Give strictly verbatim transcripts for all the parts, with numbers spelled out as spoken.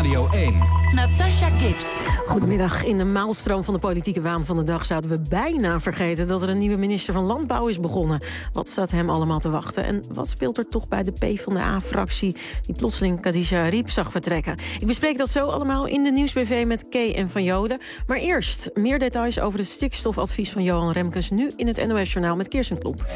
Radio één. Natasha Gibbs. Goedemiddag. In de maalstroom van de politieke waan van de dag zouden we bijna vergeten dat er een nieuwe minister van Landbouw is begonnen. Wat staat hem allemaal te wachten? En wat speelt er toch bij de PvdA-fractie die plotseling Khadija Ariep zag vertrekken? Ik bespreek dat zo allemaal in de Nieuwsbv met Kay en Van Joden. Maar eerst meer details over het stikstofadvies van Johan Remkes, nu in het N O S-journaal met Kirsten Klomp.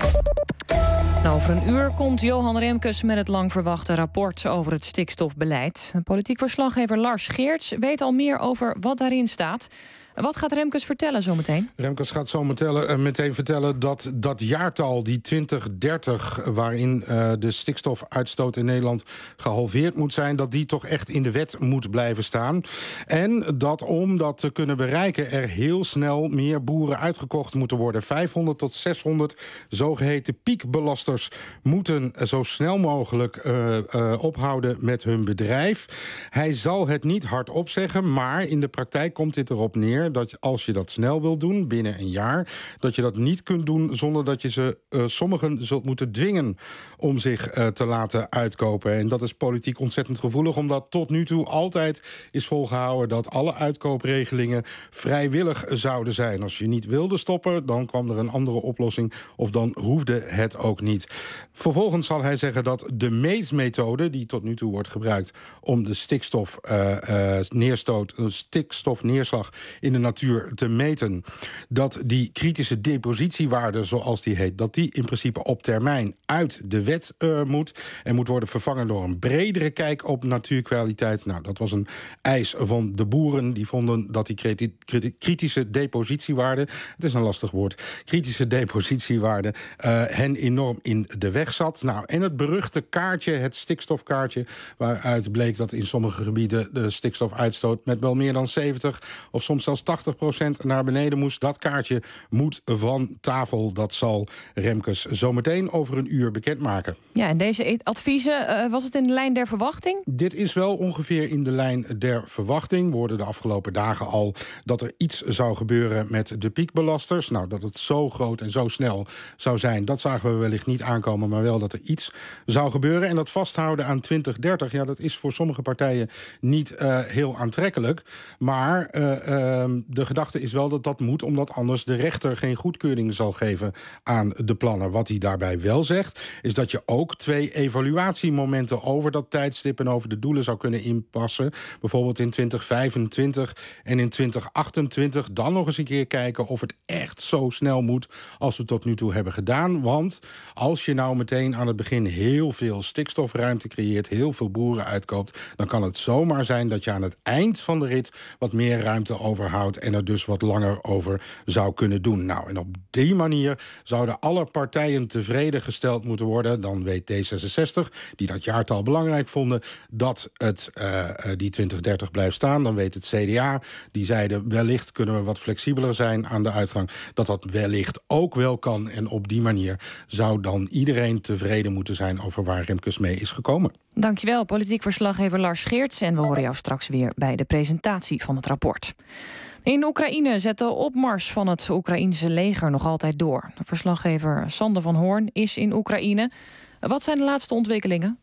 Nou, over een uur komt Johan Remkes met het lang verwachte rapport over het stikstofbeleid. Politiek verslaggever Lars Geerts weet al meer over wat daarin staat. Wat gaat Remkes vertellen zometeen? Remkes gaat zo meteen, uh, meteen vertellen dat dat jaartal, die twintig dertig... waarin uh, de stikstofuitstoot in Nederland gehalveerd moet zijn, dat die toch echt in de wet moet blijven staan. En dat om dat te kunnen bereiken er heel snel meer boeren uitgekocht moeten worden. vijfhonderd tot zeshonderd zogeheten piekbelasters moeten zo snel mogelijk uh, uh, ophouden met hun bedrijf. Hij zal het niet hardop zeggen, maar in de praktijk komt dit erop neer dat als je dat snel wil doen, binnen een jaar, dat je dat niet kunt doen zonder dat je ze uh, sommigen zult moeten dwingen om zich uh, te laten uitkopen. En dat is politiek ontzettend gevoelig, omdat tot nu toe altijd is volgehouden dat alle uitkoopregelingen vrijwillig zouden zijn. Als je niet wilde stoppen, dan kwam er een andere oplossing of dan hoefde het ook niet. Vervolgens zal hij zeggen dat de meetmethode die tot nu toe wordt gebruikt om de stikstof, uh, uh, neerstoot, uh, stikstofneerslag in de natuur te meten, dat die kritische depositiewaarde, zoals die heet, dat die in principe op termijn uit de wet uh, moet en moet worden vervangen door een bredere kijk op natuurkwaliteit. Nou, dat was een eis van de boeren. Die vonden dat die kritische depositiewaarde, het is een lastig woord, kritische depositiewaarde uh, hen enorm in de weg zat. Nou, en het beruchte kaartje, het stikstofkaartje, waaruit bleek dat in sommige gebieden de stikstofuitstoot met wel meer dan zeventig of soms zelfs tachtig procent naar beneden moest. Dat kaartje moet van tafel. Dat zal Remkes zometeen over een uur bekendmaken. Ja, en deze adviezen, uh, was het in de lijn der verwachting? Dit is wel ongeveer in de lijn der verwachting. We hoorden de afgelopen dagen al dat er iets zou gebeuren met de piekbelasters. Nou, dat het zo groot en zo snel zou zijn, dat zagen we wellicht niet aankomen, maar wel dat er iets zou gebeuren. En dat vasthouden aan twintig dertig, ja, dat is voor sommige partijen niet uh, heel aantrekkelijk. Maar uh, uh, de gedachte is wel dat dat moet, omdat anders de rechter geen goedkeuring zal geven aan de plannen. Wat hij daarbij wel zegt, is dat je ook twee evaluatiemomenten over dat tijdstip en over de doelen zou kunnen inpassen. Bijvoorbeeld in twintig vijfentwintig en in twintig achtentwintig. Dan nog eens een keer kijken of het echt zo snel moet als we tot nu toe hebben gedaan. Want als je nou meteen aan het begin heel veel stikstofruimte creëert, heel veel boeren uitkoopt, dan kan het zomaar zijn dat je aan het eind van de rit wat meer ruimte overhoudt en er dus wat langer over zou kunnen doen. Nou, en op die manier zouden alle partijen tevreden gesteld moeten worden. Dan weet D zesenzestig, die dat jaartal belangrijk vonden, dat het uh, die twintig dertig blijft staan. Dan weet het C D A, die zeiden wellicht kunnen we wat flexibeler zijn aan de uitgang, dat dat wellicht ook wel kan. En op die manier zou dan iedereen tevreden moeten zijn over waar Remkes mee is gekomen. Dankjewel, politiek verslaggever Lars Geerts. En we horen jou straks weer bij de presentatie van het rapport. In Oekraïne zet de opmars van het Oekraïense leger nog altijd door. Verslaggever Sander van Hoorn is in Oekraïne. Wat zijn de laatste ontwikkelingen?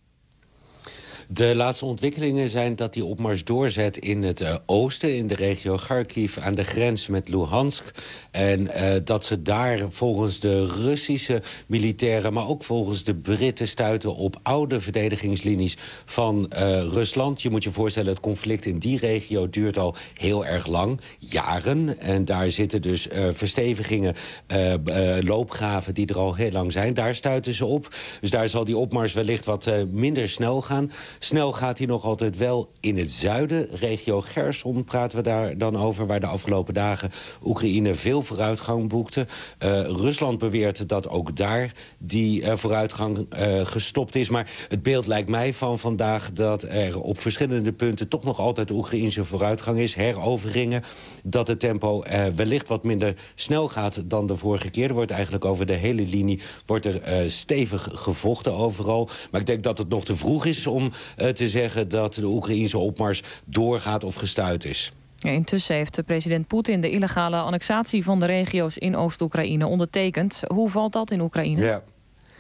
De laatste ontwikkelingen zijn dat die opmars doorzet in het uh, oosten, in de regio Kharkiv, aan de grens met Luhansk. En uh, dat ze daar volgens de Russische militairen, maar ook volgens de Britten, stuiten op oude verdedigingslinies van uh, Rusland. Je moet je voorstellen, het conflict in die regio duurt al heel erg lang, jaren. En daar zitten dus uh, verstevigingen, uh, uh, loopgraven die er al heel lang zijn. Daar stuiten ze op. Dus daar zal die opmars wellicht wat uh, minder snel gaan. Snel gaat hij nog altijd wel in het zuiden. Regio Gerson praten we daar dan over, waar de afgelopen dagen Oekraïne veel vooruitgang boekte. Uh, Rusland beweert dat ook daar die uh, vooruitgang uh, gestopt is. Maar het beeld lijkt mij van vandaag dat er op verschillende punten toch nog altijd Oekraïnse vooruitgang is. Heroveringen, dat het tempo uh, wellicht wat minder snel gaat dan de vorige keer. Er wordt eigenlijk over de hele linie wordt er uh, stevig gevochten overal. Maar ik denk dat het nog te vroeg is om uh, te zeggen dat de Oekraïnse opmars doorgaat of gestuit is. Ja, intussen heeft president Poetin de illegale annexatie van de regio's in Oost-Oekraïne ondertekend. Hoe valt dat in Oekraïne? Ja.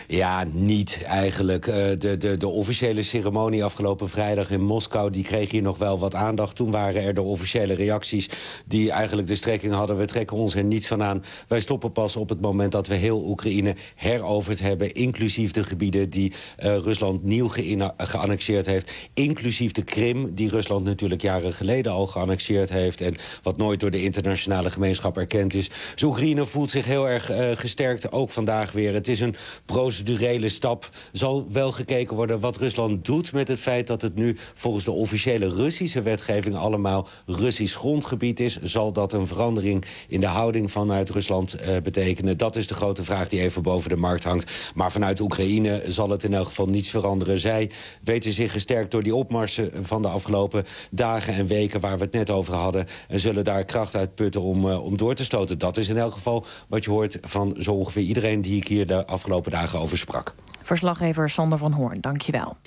Ja, niet eigenlijk. Uh, de, de, de officiële ceremonie afgelopen vrijdag in Moskou... die kreeg hier nog wel wat aandacht. Toen waren er de officiële reacties die eigenlijk de strekking hadden... we trekken ons er niets van aan. Wij stoppen pas op het moment dat we heel Oekraïne heroverd hebben... inclusief de gebieden die uh, Rusland nieuw ge- geannexeerd heeft... inclusief de Krim, die Rusland natuurlijk jaren geleden al geannexeerd heeft... en wat nooit door de internationale gemeenschap erkend is. Dus Oekraïne voelt zich heel erg uh, gesterkt, ook vandaag weer. Het is een procedurele stap. Zal wel gekeken worden wat Rusland doet met het feit dat het nu volgens de officiële Russische wetgeving allemaal Russisch grondgebied is. Zal dat een verandering in de houding vanuit Rusland uh, betekenen? Dat is de grote vraag die even boven de markt hangt. Maar vanuit Oekraïne zal het in elk geval niets veranderen. Zij weten zich gesterkt door die opmarsen van de afgelopen dagen en weken waar we het net over hadden en zullen daar kracht uit putten om, uh, om door te stoten. Dat is in elk geval wat je hoort van zo ongeveer iedereen die ik hier de afgelopen dagen over sprak. Verslaggever Sander van Hoorn, dank je wel.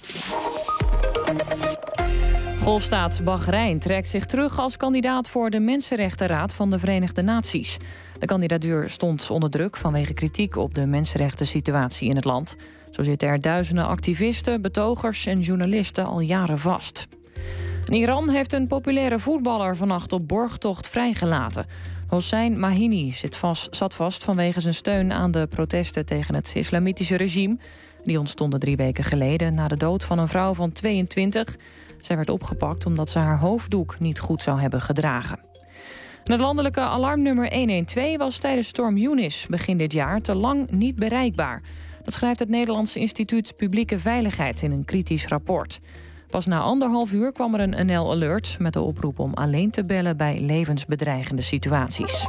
Golfstaat Bahrein trekt zich terug als kandidaat voor de Mensenrechtenraad van de Verenigde Naties. De kandidatuur stond onder druk vanwege kritiek op de mensenrechten-situatie in het land. Zo zitten er duizenden activisten, betogers en journalisten al jaren vast. En Iran heeft een populaire voetballer vannacht op borgtocht vrijgelaten. Hossein Mahini zit vast, zat vast vanwege zijn steun aan de protesten tegen het islamitische regime. Die ontstonden drie weken geleden na de dood van een vrouw van tweeëntwintig. Zij werd opgepakt omdat ze haar hoofddoek niet goed zou hebben gedragen. En het landelijke alarmnummer honderdtwaalf was tijdens storm Eunice begin dit jaar te lang niet bereikbaar. Dat schrijft het Nederlandse Instituut Publieke Veiligheid in een kritisch rapport. Pas na anderhalf uur kwam er een N L-alert met de oproep om alleen te bellen bij levensbedreigende situaties.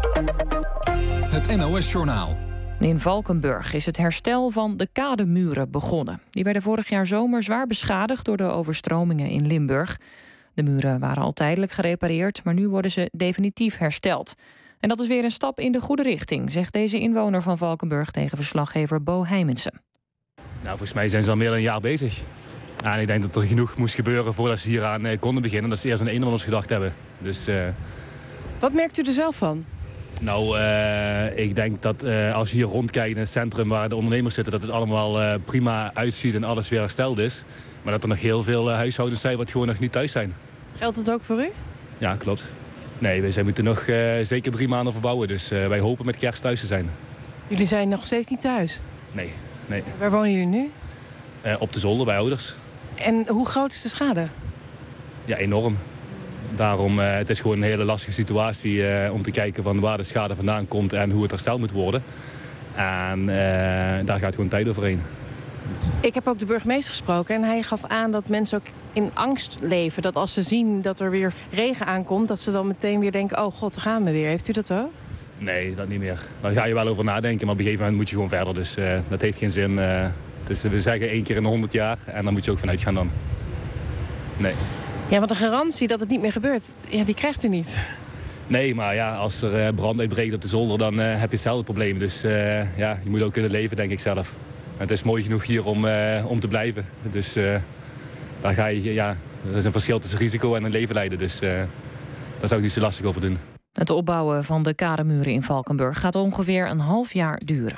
Het N O S-journaal. In Valkenburg is het herstel van de kademuren begonnen. Die werden vorig jaar zomer zwaar beschadigd door de overstromingen in Limburg. De muren waren al tijdelijk gerepareerd, maar nu worden ze definitief hersteld. En dat is weer een stap in de goede richting, zegt deze inwoner van Valkenburg tegen verslaggever Bo Heimensen. Nou, volgens mij zijn ze al meer dan een jaar bezig. Ja, en ik denk dat er genoeg moest gebeuren voordat ze hieraan eh, konden beginnen. Dat ze eerst aan de eenwoners gedacht hebben. Dus, uh... Wat merkt u er zelf van? Nou, uh, ik denk dat uh, als je hier rondkijkt in het centrum waar de ondernemers zitten... dat het allemaal uh, prima uitziet en alles weer hersteld is. Maar dat er nog heel veel uh, huishoudens zijn wat gewoon nog niet thuis zijn. Geldt het ook voor u? Ja, klopt. Nee, wij zijn moeten nog uh, zeker drie maanden verbouwen. Dus uh, wij hopen met kerst thuis te zijn. Jullie zijn nog steeds niet thuis? Nee, nee. Waar wonen jullie nu? Uh, op de zolder bij ouders. En hoe groot is de schade? Ja, enorm. Daarom, uh, het is gewoon een hele lastige situatie uh, om te kijken van waar de schade vandaan komt en hoe het hersteld moet worden. En uh, daar gaat gewoon tijd overheen. Ik heb ook de burgemeester gesproken en hij gaf aan dat mensen ook in angst leven. Dat als ze zien dat er weer regen aankomt, dat ze dan meteen weer denken, oh god, daar gaan we weer. Heeft u dat ook? Nee, dat niet meer. Daar ga je wel over nadenken, maar op een gegeven moment moet je gewoon verder. Dus uh, dat heeft geen zin. Uh, dus we zeggen één keer in de honderd jaar en dan moet je ook vanuit gaan dan. Nee. Ja, want de garantie dat het niet meer gebeurt, ja, die krijgt u niet. Nee, maar ja, als er brand uitbreekt op de zolder, dan uh, heb je hetzelfde probleem. Dus uh, ja, je moet ook kunnen leven, denk ik zelf. Het is mooi genoeg hier om, uh, om te blijven. Dus uh, daar ga je, ja, er is een verschil tussen risico en een leven leiden. Dus uh, daar zou ik niet zo lastig over doen. Het opbouwen van de kademuren in Valkenburg gaat ongeveer een half jaar duren.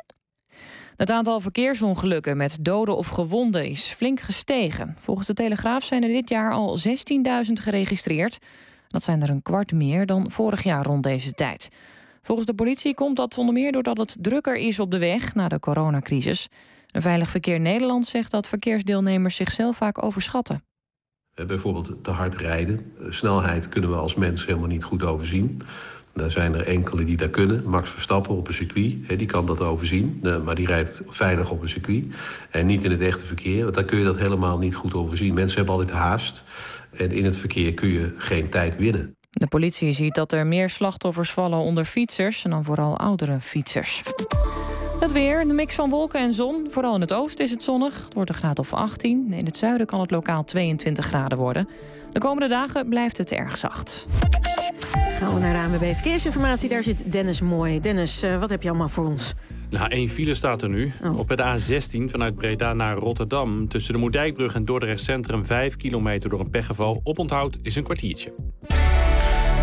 Het aantal verkeersongelukken met doden of gewonden is flink gestegen. Volgens de Telegraaf zijn er dit jaar al zestienduizend geregistreerd. Dat zijn er een kwart meer dan vorig jaar rond deze tijd. Volgens de politie komt dat onder meer doordat het drukker is op de weg na de coronacrisis. Een Veilig Verkeer Nederland zegt dat verkeersdeelnemers zichzelf vaak overschatten. Bijvoorbeeld te hard rijden. Snelheid kunnen we als mens helemaal niet goed overzien. Daar zijn er enkele die dat kunnen. Max Verstappen op een circuit, die kan dat overzien. Maar die rijdt veilig op een circuit. En niet in het echte verkeer, want daar kun je dat helemaal niet goed overzien. Mensen hebben altijd haast. En in het verkeer kun je geen tijd winnen. De politie ziet dat er meer slachtoffers vallen onder fietsers en dan vooral oudere fietsers. Het weer, een mix van wolken en zon. Vooral in het oosten is het zonnig. Het wordt een graad of achttien. In het zuiden kan het lokaal tweeëntwintig graden worden. De komende dagen blijft het erg zacht. Gaan we naar de A N W B Verkeersinformatie. Daar zit Dennis Mooi. Dennis, uh, wat heb je allemaal voor ons? Nou, één file staat er nu. Oh. Op het A zestien vanuit Breda naar Rotterdam. Tussen de Moerdijkbrug en Dordrecht Centrum vijf kilometer door een pechgeval. Oponthoud is een kwartiertje.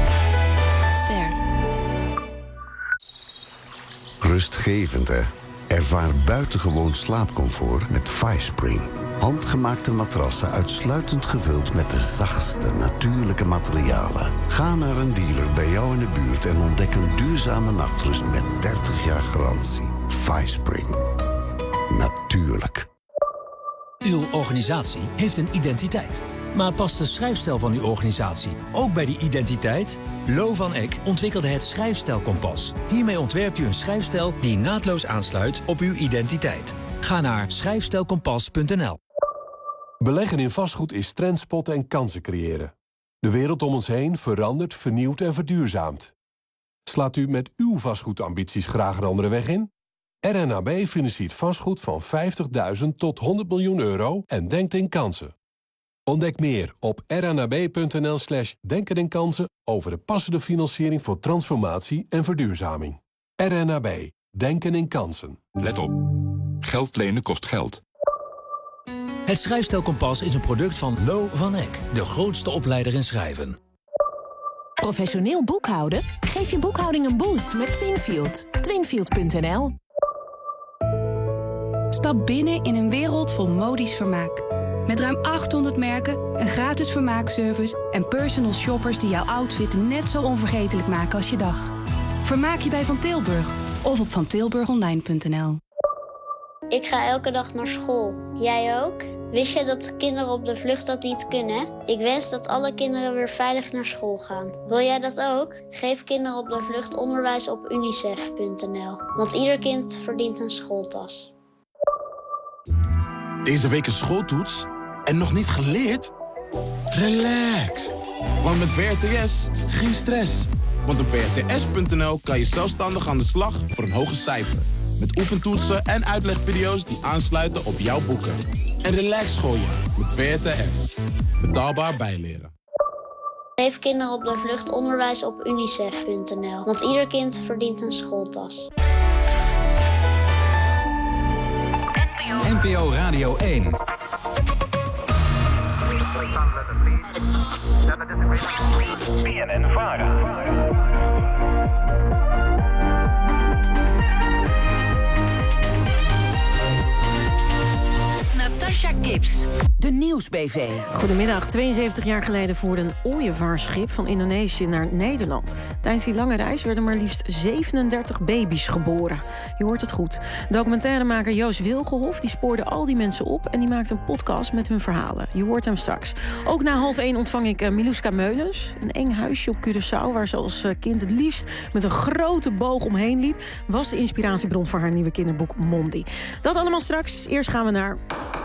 Ster. Rustgevend, hè? Ervaar buitengewoon slaapcomfort met FiSpring. Handgemaakte matrassen uitsluitend gevuld met de zachtste natuurlijke materialen. Ga naar een dealer bij jou in de buurt en ontdek een duurzame nachtrust met dertig jaar garantie. FiSpring. Natuurlijk. Uw organisatie heeft een identiteit. Maar past de schrijfstijl van uw organisatie ook bij die identiteit? Lo van Eck ontwikkelde het Schrijfstijlkompas. Hiermee ontwerpt u een schrijfstijl die naadloos aansluit op uw identiteit. Ga naar schrijfstijlkompas punt n l. Beleggen in vastgoed is trends spotten en kansen creëren. De wereld om ons heen verandert, vernieuwt en verduurzaamt. Slaat u met uw vastgoedambities graag een andere weg in? R N A B financiert vastgoed van vijftigduizend tot honderd miljoen euro en denkt in kansen. Ontdek meer op rnab.nl slash denken in kansen over de passende financiering voor transformatie en verduurzaming. R N A B. Denken in kansen. Let op. Geld lenen kost geld. Het Schrijfstijlkompas is een product van Lo van Eck, de grootste opleider in schrijven. Professioneel boekhouden? Geef je boekhouding een boost met Twinfield. Twinfield punt n l. Stap binnen in een wereld vol modisch vermaak. Met ruim achthonderd merken, een gratis vermaakservice en personal shoppers die jouw outfit net zo onvergetelijk maken als je dag. Vermaak je bij Van Tilburg of op van tilburg online punt n l. Ik ga elke dag naar school. Jij ook? Wist je dat kinderen op de vlucht dat niet kunnen? Ik wens dat alle kinderen weer veilig naar school gaan. Wil jij dat ook? Geef kinderen op de vlucht onderwijs op unicef punt n l. Want ieder kind verdient een schooltas. Deze week een schooltoets en nog niet geleerd? Relaxed. Want met W R T S geen stress. Want op w r t s punt n l kan je zelfstandig aan de slag voor een hoger cijfer. Met oefentoetsen en uitlegvideo's die aansluiten op jouw boeken. En relax schooljaar met W R T S. Betaalbaar bijleren. Geef kinderen op de vlucht onderwijs op unicef punt n l. Want ieder kind verdient een schooltas. N P O Radio één. B N N-Vara. Natasha Gibbs, de Nieuws-B V. Goedemiddag. tweeënzeventig jaar geleden voerde een ooievaarsschip van Indonesië naar Nederland. Tijdens die lange reis werden maar liefst zevenendertig baby's geboren. Je hoort het goed. Documentairemaker Joost Wilgenhof die spoorde al die mensen op en die maakte een podcast met hun verhalen. Je hoort hem straks. Ook na half één ontvang ik uh, Miluska Meulens. Een eng huisje op Curaçao waar ze als uh, kind het liefst met een grote boog omheen liep, was de inspiratiebron voor haar nieuwe kinderboek Mondi. Dat allemaal straks. Eerst gaan we naar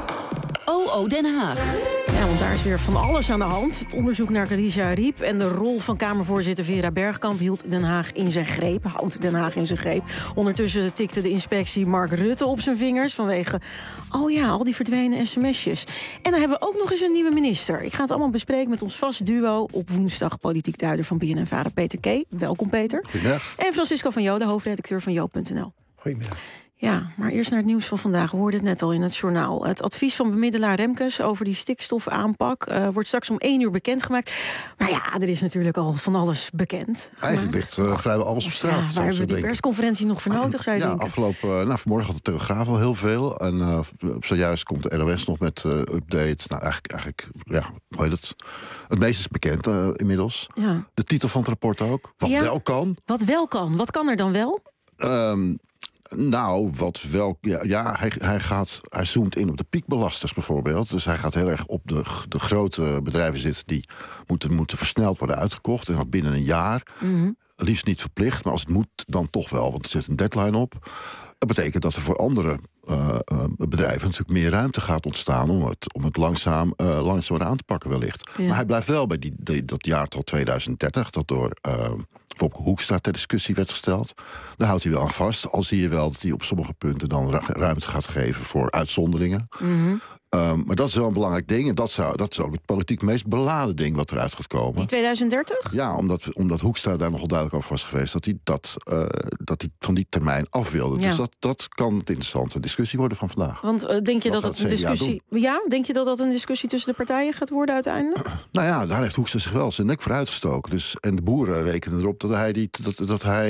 O O Den Haag. Ja, want daar is weer van alles aan de hand. Het onderzoek naar Khadija Ariep en de rol van Kamervoorzitter Vera Bergkamp hield Den Haag in zijn greep. Houdt Den Haag in zijn greep. Ondertussen tikte de inspectie Mark Rutte op zijn vingers vanwege, oh ja, al die verdwenen sms'jes. En dan hebben we ook nog eens een nieuwe minister. Ik ga het allemaal bespreken met ons vast duo op woensdag, politiek duider van B N N-Vara, Peter K. Welkom, Peter. Goedemiddag. En Francisco van Joden, hoofdredacteur van joop punt n l. Goedemiddag. Ja, maar eerst naar het nieuws van vandaag. We hoorden het net al in het journaal. Het advies van bemiddelaar Remkes over die stikstofaanpak uh, wordt straks om één uur bekendgemaakt. Maar ja, er is natuurlijk al van alles bekend. Eigenlijk ligt uh, vrijwel alles op straat. Ja, waar hebben we die persconferentie nog voor nodig, zou je ja, denken? afgelopen, uh, nou, vanmorgen had de Telegraaf al heel veel. En uh, zojuist komt de N O S nog met uh, update. Nou, eigenlijk, eigenlijk ja, hoe heet het? Het meeste is bekend uh, inmiddels. Ja. De titel van het rapport ook. Wat ja, wel kan. Wat wel kan. Wat kan er dan wel? Um, Nou, wat wel. Ja, ja hij, hij, gaat, hij zoomt in op de piekbelasters bijvoorbeeld. Dus hij gaat heel erg op de, de grote bedrijven zitten die moeten, moeten versneld worden uitgekocht. En dat binnen een jaar. Mm-hmm. Liefst niet verplicht, maar als het moet, dan toch wel. Want er zit een deadline op. Dat betekent dat er voor andere uh, uh, bedrijven natuurlijk meer ruimte gaat ontstaan om het, om het langzaam, uh, langzamer aan te pakken wellicht. Ja. Maar hij blijft wel bij die, die, dat jaartal tweeduizend dertig, dat door uh, Wopke Hoekstra ter discussie werd gesteld. Daar houdt hij wel aan vast. Al zie je wel dat hij op sommige punten dan ruimte gaat geven voor uitzonderingen. Mm-hmm. Um, maar dat is wel een belangrijk ding. En dat, zou, dat is ook het politiek meest beladen ding wat eruit gaat komen. Die tweeduizend dertig? Ja, omdat, omdat Hoekstra daar nogal duidelijk over was geweest dat hij, dat, uh, dat hij van die termijn af wilde. Ja. Dus dat, dat kan een interessante discussie worden van vandaag. Want uh, denk je wat dat dat een discussie. Ja, denk je dat dat een discussie tussen de partijen gaat worden uiteindelijk? Uh, nou ja, daar heeft Hoekstra zich wel zijn nek voor uitgestoken. Dus, en de boeren rekenen erop dat hij, die, dat, dat hij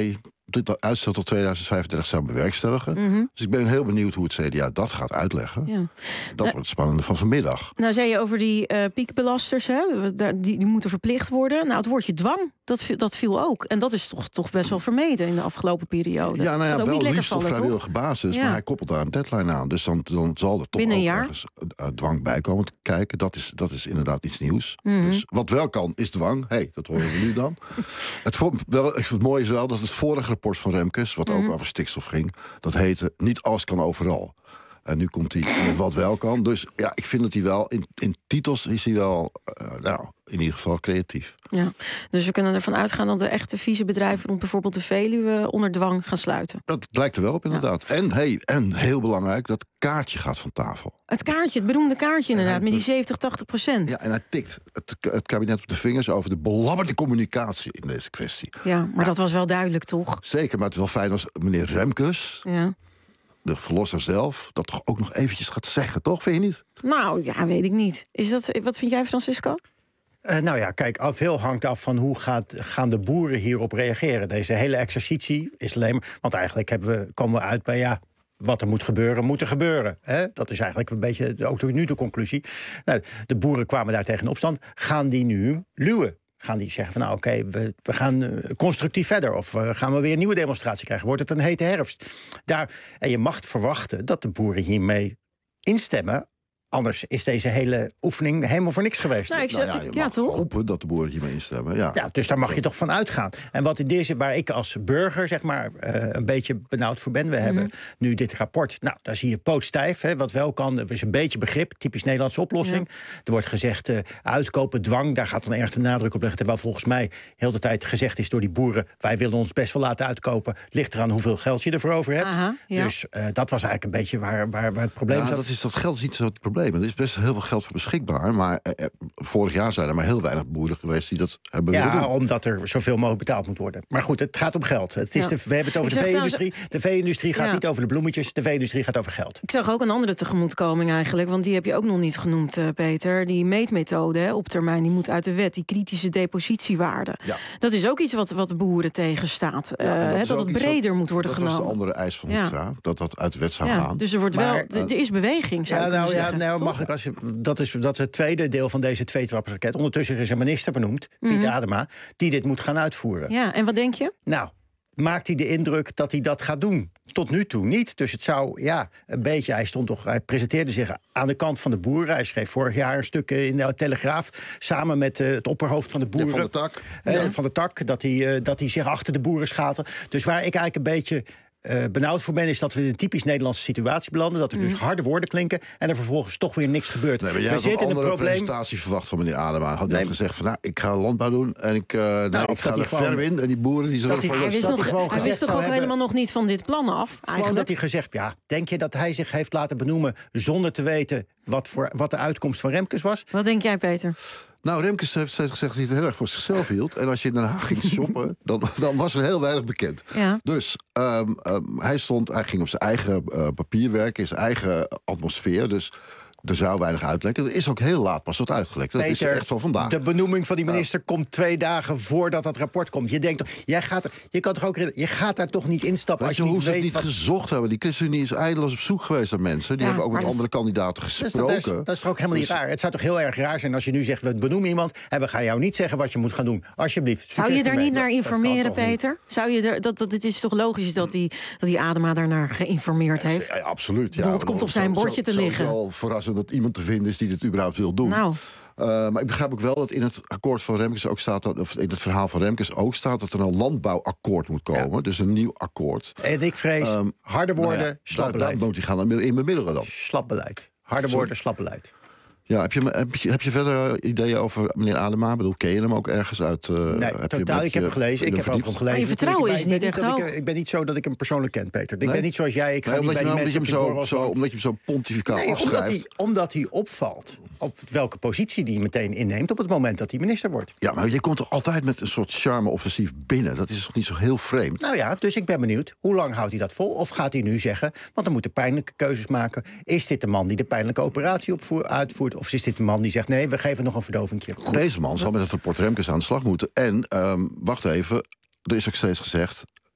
dit uitstel tot tweeduizend vijfendertig zou bewerkstelligen. Mm-hmm. Dus ik ben heel benieuwd hoe het C D A dat gaat uitleggen. Ja. Dat nou, wordt het spannende van vanmiddag. Nou, zei je over die uh, piekbelasters, hè? Die, die moeten verplicht worden. Nou, het woordje dwang, dat, dat viel ook. En dat is toch, toch best wel vermeden in de afgelopen periode. Ja, nou ja, ook wel niet liefst op vrijwillige basis. Ja. Maar hij koppelt daar een deadline aan. Dus dan, dan zal er toch binnen ook een jaar ergens uh, dwang bij komen te kijken. Dat is, dat is inderdaad iets nieuws. Mm-hmm. Dus wat wel kan, is dwang. Hé, hey, dat horen we nu dan. het, vo- wel, het mooie is wel dat het vorige rapport van Remkes, wat Mm-hmm. ook over stikstof ging, dat heette Niet alles kan overal. En nu komt hij met wat wel kan. Dus ja, ik vind dat hij wel, in, in titels is hij wel, uh, nou, in ieder geval creatief. Ja, dus we kunnen ervan uitgaan dat de echte vieze bedrijven rond bijvoorbeeld de Veluwe onder dwang gaan sluiten. Dat lijkt er wel op, inderdaad. Ja. En, hey, en heel belangrijk, dat kaartje gaat van tafel. Het kaartje, het beroemde kaartje inderdaad, met die zeventig, tachtig procent. Ja, en hij tikt het, het kabinet op de vingers over de belabberde communicatie in deze kwestie. Ja, maar ja. dat was wel duidelijk, toch? Zeker, maar het is wel fijn als meneer Remkes, ja. de verlosser zelf, dat toch ook nog eventjes gaat zeggen, toch? Vind je niet? Nou, ja, weet ik niet. Is dat, wat vind jij, Francisco? Uh, nou ja, kijk, veel hangt af van hoe gaat, gaan de boeren hierop reageren. Deze hele exercitie is alleen maar... Want eigenlijk hebben we, komen we uit bij, ja, wat er moet gebeuren, moet er gebeuren. Hè? Dat is eigenlijk een beetje ook nu de conclusie. Nou, de boeren kwamen daar tegen in opstand. Gaan die nu luwen? Gaan die zeggen van, nou oké, okay, we, we gaan uh, constructief verder... of uh, gaan we weer een nieuwe demonstratie krijgen? Wordt het een hete herfst? Daar, en je mag verwachten dat de boeren hiermee instemmen... Anders is deze hele oefening helemaal voor niks geweest. Nou, ik zeg, nou ja, je ja, mag toch? hopen dat de boeren hiermee instemmen. Ja. ja, dus daar mag je toch van uitgaan. En wat in deze, waar ik als burger zeg maar uh, een beetje benauwd voor ben... we mm-hmm. hebben nu dit rapport. Nou, daar zie je pootstijf, hè, wat wel kan. Er is een beetje begrip, typisch Nederlandse oplossing. Ja. Er wordt gezegd, uh, uitkopen, dwang, daar gaat dan erg de nadruk op leggen. Terwijl volgens mij heel de tijd gezegd is door die boeren... wij willen ons best wel laten uitkopen. Ligt eraan hoeveel geld je ervoor over hebt. Aha, ja. Dus uh, dat was eigenlijk een beetje waar, waar, waar het probleem ja, zat. Dat, is, dat geld is niet zo het probleem. Er is best heel veel geld voor beschikbaar. Maar eh, vorig jaar zijn er maar heel weinig boeren geweest die dat hebben willen doen. Ja, omdat er zoveel mogelijk betaald moet worden. Maar goed, het gaat om geld. Het is ja. de, we hebben het over ik de vee-industrie. De vee-industrie gaat ja. niet over de bloemetjes. De vee-industrie gaat over geld. Ik zag ook een andere tegemoetkoming eigenlijk. Want die heb je ook nog niet genoemd, uh, Peter. Die meetmethode hè, op termijn, die moet uit de wet. Die kritische depositiewaarde. Ja. Dat is ook iets wat, wat de boeren tegenstaat. Ja, uh, dat, hè, dat het breder wat, moet worden dat genomen. Dat was de andere eis van ja. Hoekstra. Dat dat uit de wet zou ja, gaan. Dus er wordt maar, wel, er is beweging, zou ja, je nou, zeggen. Ja, nou, mag ik als je, dat, is, dat is het tweede deel van deze tweetrappersraket. Ondertussen is een minister benoemd, mm-hmm. Piet Adema, die dit moet gaan uitvoeren. Ja, en wat denk je? Nou, maakt hij de indruk dat hij dat gaat doen? Tot nu toe niet. Dus het zou, ja, een beetje... Hij stond toch, hij presenteerde zich aan de kant van de boeren. Hij schreef vorig jaar een stuk in de Telegraaf... samen met uh, het opperhoofd van de boeren. Ja, van de tak. Uh, ja. Van de tak, dat hij, uh, dat hij zich achter de boeren schaatte. Dus waar ik eigenlijk een beetje... Uh, benauwd voor ben, is dat we in een typisch Nederlandse situatie belanden. Dat er dus mm. harde woorden klinken en er vervolgens toch weer niks gebeurt. Nee, maar jij we had een andere in een probleem... presentatie verwacht van meneer Adema. Had hij nee. gezegd van, nou, ik ga landbouw doen en ik, uh, nou, nou, ik ga er gewoon... ver in. En die boeren die zullen... Hij, hij wist, nog, hij hij wist toch ook hebben... helemaal nog niet van dit plan af? Eigenlijk? Gewoon dat hij gezegd, ja, denk je dat hij zich heeft laten benoemen zonder te weten wat, voor, wat de uitkomst van Remkes was? Wat denk jij, Peter? Nou, Remkes heeft steeds gezegd dat hij het heel erg voor zichzelf hield. En als je in Den Haag ging shoppen, dan, dan was er heel weinig bekend. Ja. Dus um, um, hij, stond, hij ging op zijn eigen uh, papier werken, in zijn eigen atmosfeer. Dus er zou weinig uitlekken. Er is ook heel laat pas wat uitgelekt. Dat Peter, is echt van vandaag. De benoeming van die minister uh, komt twee dagen voordat dat rapport komt. Je denkt toch, jij gaat er, je kan toch ook, je gaat daar toch niet instappen als je, je niet hoe ze weet het niet wat... gezocht hebben. Die ChristenUnie is eindeloos op zoek geweest naar mensen. Die ja, hebben ook met andere dat... kandidaten gesproken. Dat is, dat, is, dat is toch ook helemaal dus... niet raar. Het zou toch heel erg raar zijn als je nu zegt, we benoemen iemand en we gaan jou niet zeggen wat je moet gaan doen. Alsjeblieft. Zou je daar niet naar informeren, Peter? Niet. Zou je er, dat, dat, het is toch logisch dat die, dat die Adema daarnaar geïnformeerd heeft? Ja, absoluut. Ja, het komt op zijn zo, bordje zo, te zo, liggen. Het is wel verrassend dat iemand te vinden is die dit überhaupt wil doen. Nou. Uh, maar ik begrijp ook wel dat in het akkoord van Remkes ook staat, dat, of in het verhaal van Remkes ook staat dat er een landbouwakkoord moet komen. Ja. Dus een nieuw akkoord. En ik vrees um, harde woorden, nou ja, slap beleid. Daar moet hij gaan in bemiddelen dan. Slap beleid. Harde woorden, slap beleid. Ja, heb je, heb, je, heb je verder ideeën over meneer Adema? Ik bedoel, ken je hem ook ergens uit? Uh, nee, heb totaal. Je ik heb hem gelezen. Ik heb over hem gelezen. Maar je vertrouwen is niet echt hoog. Ik, ik ben niet zo dat ik hem persoonlijk ken, Peter. Ik nee? ben niet zoals jij. Ik ga nee, niet bij die nou, mensen omdat, je hem zo, zo, omdat je hem zo pontificaal nee, afschrijft. Omdat hij, omdat hij opvalt op welke positie hij meteen inneemt op het moment dat hij minister wordt. Ja, maar je komt er altijd met een soort charme-offensief binnen. Dat is toch niet zo heel vreemd? Nou ja, dus ik ben benieuwd. Hoe lang houdt hij dat vol? Of gaat hij nu zeggen, want dan moet hij pijnlijke keuzes maken. Is dit de man die de pijnlijke operatie opvoer, uitvoert? Of is dit de man die zegt, nee, we geven nog een verdovingje? Goed. Deze man zal met het rapport Remkes aan de slag moeten. En, um, wacht even, er is ook steeds gezegd,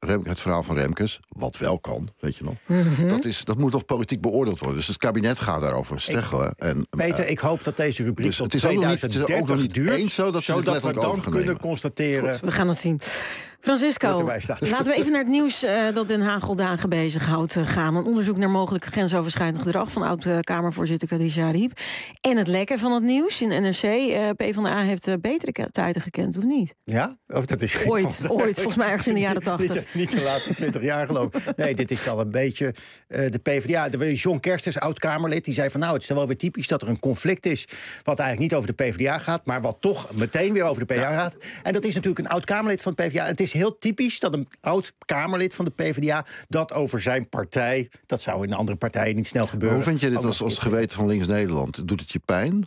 Rem, het verhaal van Remkes, wat wel kan, weet je nog. Mm-hmm. dat, is, dat moet toch politiek beoordeeld worden. Dus het kabinet gaat daarover steggelen. En, Peter, uh, ik hoop dat deze rubriek dus tot het is ook nog niet, het is ook nog niet duurt, eens zo dat ze het zodat we letterlijk dan over gaan kunnen nemen. constateren... Goed, we gaan het zien. Francisco, laten we even naar het nieuws uh, dat Den Haag al dagen bezighoudt uh, gaan. Een onderzoek naar mogelijk grensoverschrijdend gedrag van oud-Kamervoorzitter Khadija Ariep. En het lekken van het nieuws in N R C. Uh, PvdA heeft uh, betere tijden gekend, of niet? Ja? Of dat is ooit, van... ooit, volgens mij ergens in de jaren tachtig. niet, niet de laatste twintig jaar geloof ik. Nee, dit is al een beetje uh, de PvdA. De John Kerstens, oud-Kamerlid, die zei van... nou, het is wel weer typisch dat er een conflict is... wat eigenlijk niet over de PvdA gaat... maar wat toch meteen weer over de PvdA gaat. En dat is natuurlijk een oud-Kamerlid van de PvdA. Het is heel typisch dat een oud-Kamerlid van de PvdA... dat over zijn partij, dat zou in andere partijen niet snel gebeuren. Maar hoe vind je dit als, als geweten van Links-Nederland? Doet het je pijn?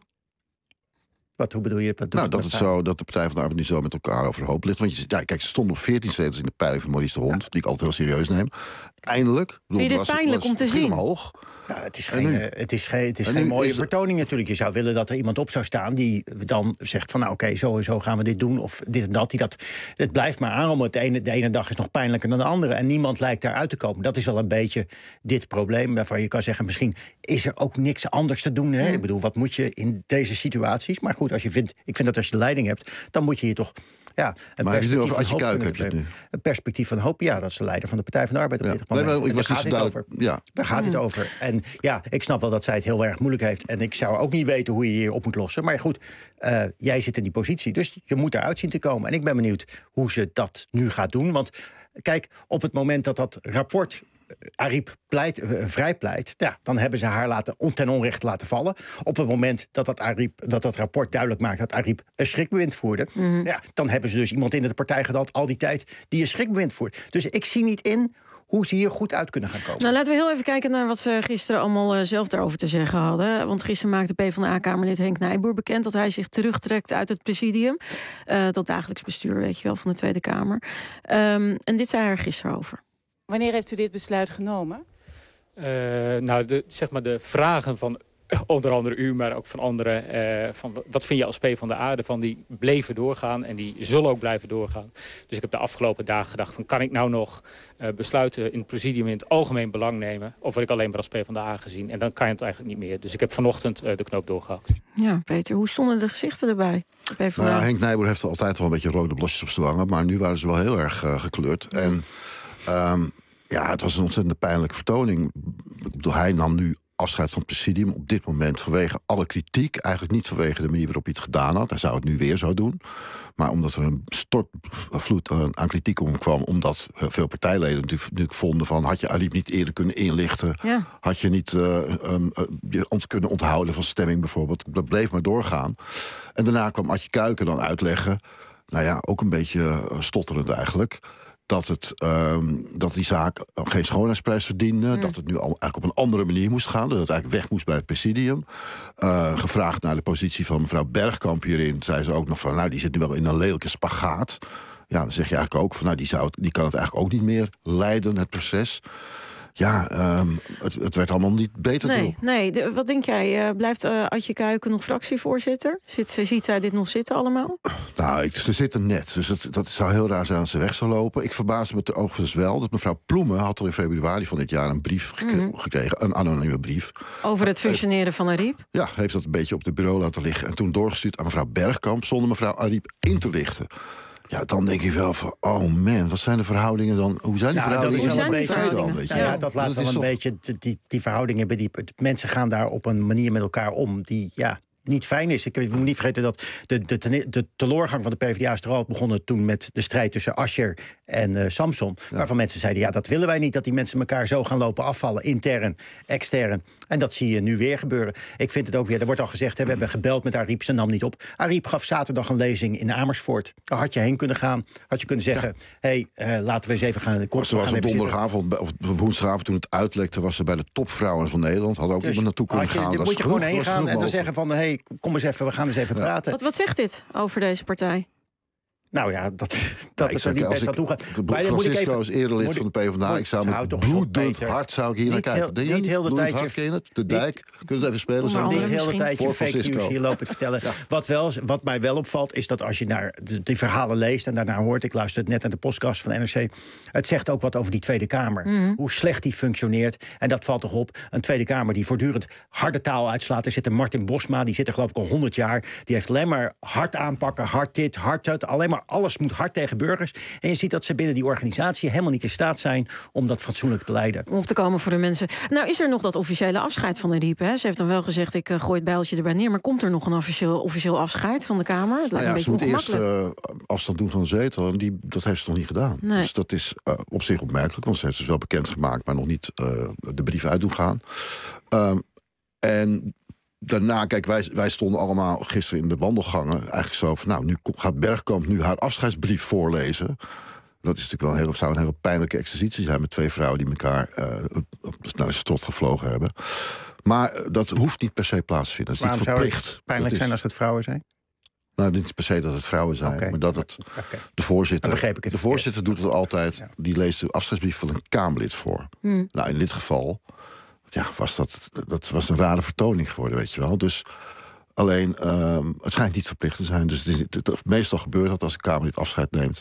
Wat, hoe bedoel je? Wat nou, het dat, het zo, dat de Partij van de Arbeid nu zo met elkaar over de hoop ligt. Want je, ja, kijk, ze stonden op veertien zetels in de peiling van Maurice de Hond... Ja. die ik altijd heel serieus neem. Eindelijk. Vind je dit was, pijnlijk was, om te zien? Omhoog. Nou, het is geen, het is geen, het is geen mooie is vertoning natuurlijk. Je zou willen dat er iemand op zou staan die dan zegt van... nou oké, okay, zo en zo gaan we dit doen of dit en dat. Die dat het blijft maar aanrommelen. De ene, de ene dag is nog pijnlijker dan de andere. En niemand lijkt daaruit te komen. Dat is wel een beetje dit probleem waarvan je kan zeggen... misschien is er ook niks anders te doen. Hè? Mm. Ik bedoel, wat moet je in deze situaties? Maar goed, als je vindt, ik vind dat als je de leiding hebt... dan moet je hier toch... Ja, een maar perspectief van hoop Kuik, heb je het nu? Een perspectief van hoop, ja, dat is de leider van de Partij van de Arbeid op ja. dit moment. Nee, maar, ik was daar gaat het over. Ja. Daar gaat het over. En ja, ik snap wel dat zij het heel erg moeilijk heeft. En ik zou ook niet weten hoe je hier op moet lossen. Maar goed, uh, jij zit in die positie. Dus je moet eruit zien te komen. En ik ben benieuwd hoe ze dat nu gaat doen. Want kijk, op het moment dat dat rapport... Ariep pleit, uh, vrijpleit, ja, dan hebben ze haar laten, on, ten onrechte laten vallen. Op het moment dat dat, Ariep, dat dat rapport duidelijk maakt dat Ariep een schrikbewind voerde... Mm-hmm. Ja, dan hebben ze dus iemand in de partij gehad al die tijd die een schrikbewind voert. Dus ik zie niet in hoe ze hier goed uit kunnen gaan komen. Nou, laten we heel even kijken naar wat ze gisteren allemaal uh, zelf daarover te zeggen hadden. Want gisteren maakte PvdA-Kamerlid Henk Nijboer bekend... dat hij zich terugtrekt uit het presidium. Uh, dat dagelijks bestuur, weet je wel, van de Tweede Kamer. Um, en dit zei hij er gisteren over. Wanneer heeft u dit besluit genomen? Uh, nou, de, zeg maar de vragen van onder andere u, maar ook van anderen... Uh, van wat vind je als PvdA ervan, die bleven doorgaan... en die zullen ook blijven doorgaan. Dus ik heb de afgelopen dagen gedacht... van kan ik nou nog uh, besluiten in het presidium in het algemeen belang nemen... of word ik alleen maar als PvdA gezien? En dan kan je het eigenlijk niet meer. Dus ik heb vanochtend uh, de knoop doorgehakt. Ja, Peter, hoe stonden de gezichten erbij? Nou ja, Henk Nijboer heeft altijd wel een beetje rode blosjes op zijn wangen... maar nu waren ze wel heel erg uh, gekleurd. Ja. En... Um, ja, het was een ontzettend pijnlijke vertoning. Ik bedoel, hij nam nu afscheid van het presidium op dit moment... vanwege alle kritiek, eigenlijk niet vanwege de manier waarop hij het gedaan had. Hij zou het nu weer zo doen. Maar omdat er een stortvloed aan kritiek omkwam... omdat veel partijleden natuurlijk vonden van... had je Ariep niet eerder kunnen inlichten? Ja. Had je niet uh, um, uh, ons kunnen onthouden van stemming bijvoorbeeld? Dat bleef maar doorgaan. En daarna kwam Adje Kuiken dan uitleggen... nou ja, ook een beetje stotterend eigenlijk... Dat, het, um, dat die zaak geen schoonheidsprijs verdiende... Mm. dat het nu al eigenlijk op een andere manier moest gaan... dat het eigenlijk weg moest bij het presidium. Uh, gevraagd naar de positie van mevrouw Bergkamp hierin... zei ze ook nog van, nou, die zit nu wel in een lelijke spagaat. Ja, dan zeg je eigenlijk ook van, nou, die, zou het, die kan het eigenlijk ook niet meer leiden, het proces... Ja, um, het, het werd allemaal niet beter nee, door. Nee, de, wat denk jij? Uh, blijft uh, Adje Kuiken nog fractievoorzitter? Zit, ziet zij dit nog zitten allemaal? Nou, ik, ze zitten net. Dus het, dat zou heel raar zijn als ze weg zou lopen. Ik verbaas me er overigens wel dat mevrouw Ploemen... had al in februari van dit jaar een brief gekregen, mm-hmm. gekregen. Een anonieme brief. Over het functioneren van Ariep? Ja, heeft dat een beetje op de bureau laten liggen. En toen doorgestuurd aan mevrouw Bergkamp... zonder mevrouw Ariep in te lichten. Ja, dan denk ik wel van, oh man, wat zijn de verhoudingen dan? Hoe zijn die ja, verhoudingen? Dat is wel een beetje, dan, weet je? Ja, ja, dat laat dat wel een toch... beetje, die, die verhoudingen, die, mensen gaan daar op een manier met elkaar om die, ja... niet fijn is. Ik moet niet vergeten dat de, de, de teloorgang van de PvdA is er al begonnen toen met de strijd tussen Asscher en uh, Samson. Ja. Waarvan mensen zeiden, ja, dat willen wij niet, dat die mensen elkaar zo gaan lopen afvallen, intern, extern. En dat zie je nu weer gebeuren. Ik vind het ook weer, er wordt al gezegd, hè, we hebben gebeld met Ariep, ze nam niet op. Ariep gaf zaterdag een lezing in Amersfoort. Daar had je heen kunnen gaan, had je kunnen zeggen, hé, ja. hey, uh, laten we eens even gaan... Kort, ze was op donderdagavond, of woensdagavond toen het uitlekte, was ze bij de topvrouwen van Nederland. Hadden ook dus, iemand naartoe kunnen je, gaan. Daar moet je gewoon heen gaan en dan zeggen van, hé, hey, kom eens even, we gaan eens even praten. Wat, wat zegt dit over deze partij? Nou ja, dat, dat ja, het er niet best aan toe gaat. Francisco is eerder lid van de PvdA. Ik zou met bloedend hart zou ik hier naar kijken. Heel, niet heel de tijdje, hart, ken je het? De dijk. Kun je het even spelen? Zo? Niet heel de tijdje fake Francisco. news hier lopen te vertellen. Ja. Wat, wel, wat mij wel opvalt, is dat als je naar de, die verhalen leest... en daarna hoort, ik luisterde net naar de podcast van N R C... het zegt ook wat over die Tweede Kamer. Mm. Hoe slecht die functioneert. En dat valt toch op. Een Tweede Kamer die voortdurend harde taal uitslaat. Er zit een Martin Bosma, die zit er geloof ik al honderd jaar. Die heeft alleen maar hard aanpakken, hard dit, hard dat. Alleen maar alles moet hard tegen burgers. En je ziet dat ze binnen die organisatie helemaal niet in staat zijn om dat fatsoenlijk te leiden. Om op te komen voor de mensen. Nou is er nog dat officiële afscheid van Ariep. Hè? Ze heeft dan wel gezegd, ik uh, gooi het bijltje erbij neer. Maar komt er nog een officieel, officieel afscheid van de Kamer? Het lijkt nou ja, een beetje ze moet eerst uh, afstand doen van de zetel. En die, dat heeft ze nog niet gedaan. Nee. Dus dat is uh, op zich opmerkelijk. Want ze heeft dus wel bekendgemaakt, maar nog niet uh, de brief uit doen gaan. Um, en daarna, kijk, wij, wij stonden allemaal gisteren in de wandelgangen. Eigenlijk zo van, nou, nu gaat Bergkamp nu haar afscheidsbrief voorlezen. Dat is natuurlijk wel een heel, zou een hele pijnlijke exercitie zijn met twee vrouwen die elkaar uh, naar de strot gevlogen hebben. Maar dat hoeft niet per se plaats te vinden. Dat is Waarom niet verplicht. Zou het pijnlijk is, zijn als het vrouwen zijn? Nou, niet per se dat het vrouwen zijn, okay. maar dat het okay. de voorzitter. Begreep ik het de voorzitter doet het altijd. Ja. Die leest de afscheidsbrief van een Kamerlid voor. Hmm. Nou, in dit geval, ja, was dat, dat was een rare vertoning geworden, weet je wel. Dus alleen, um, het schijnt niet verplicht te zijn. Dus het is, het, het, meestal gebeurt dat als een Kamerlid afscheid neemt,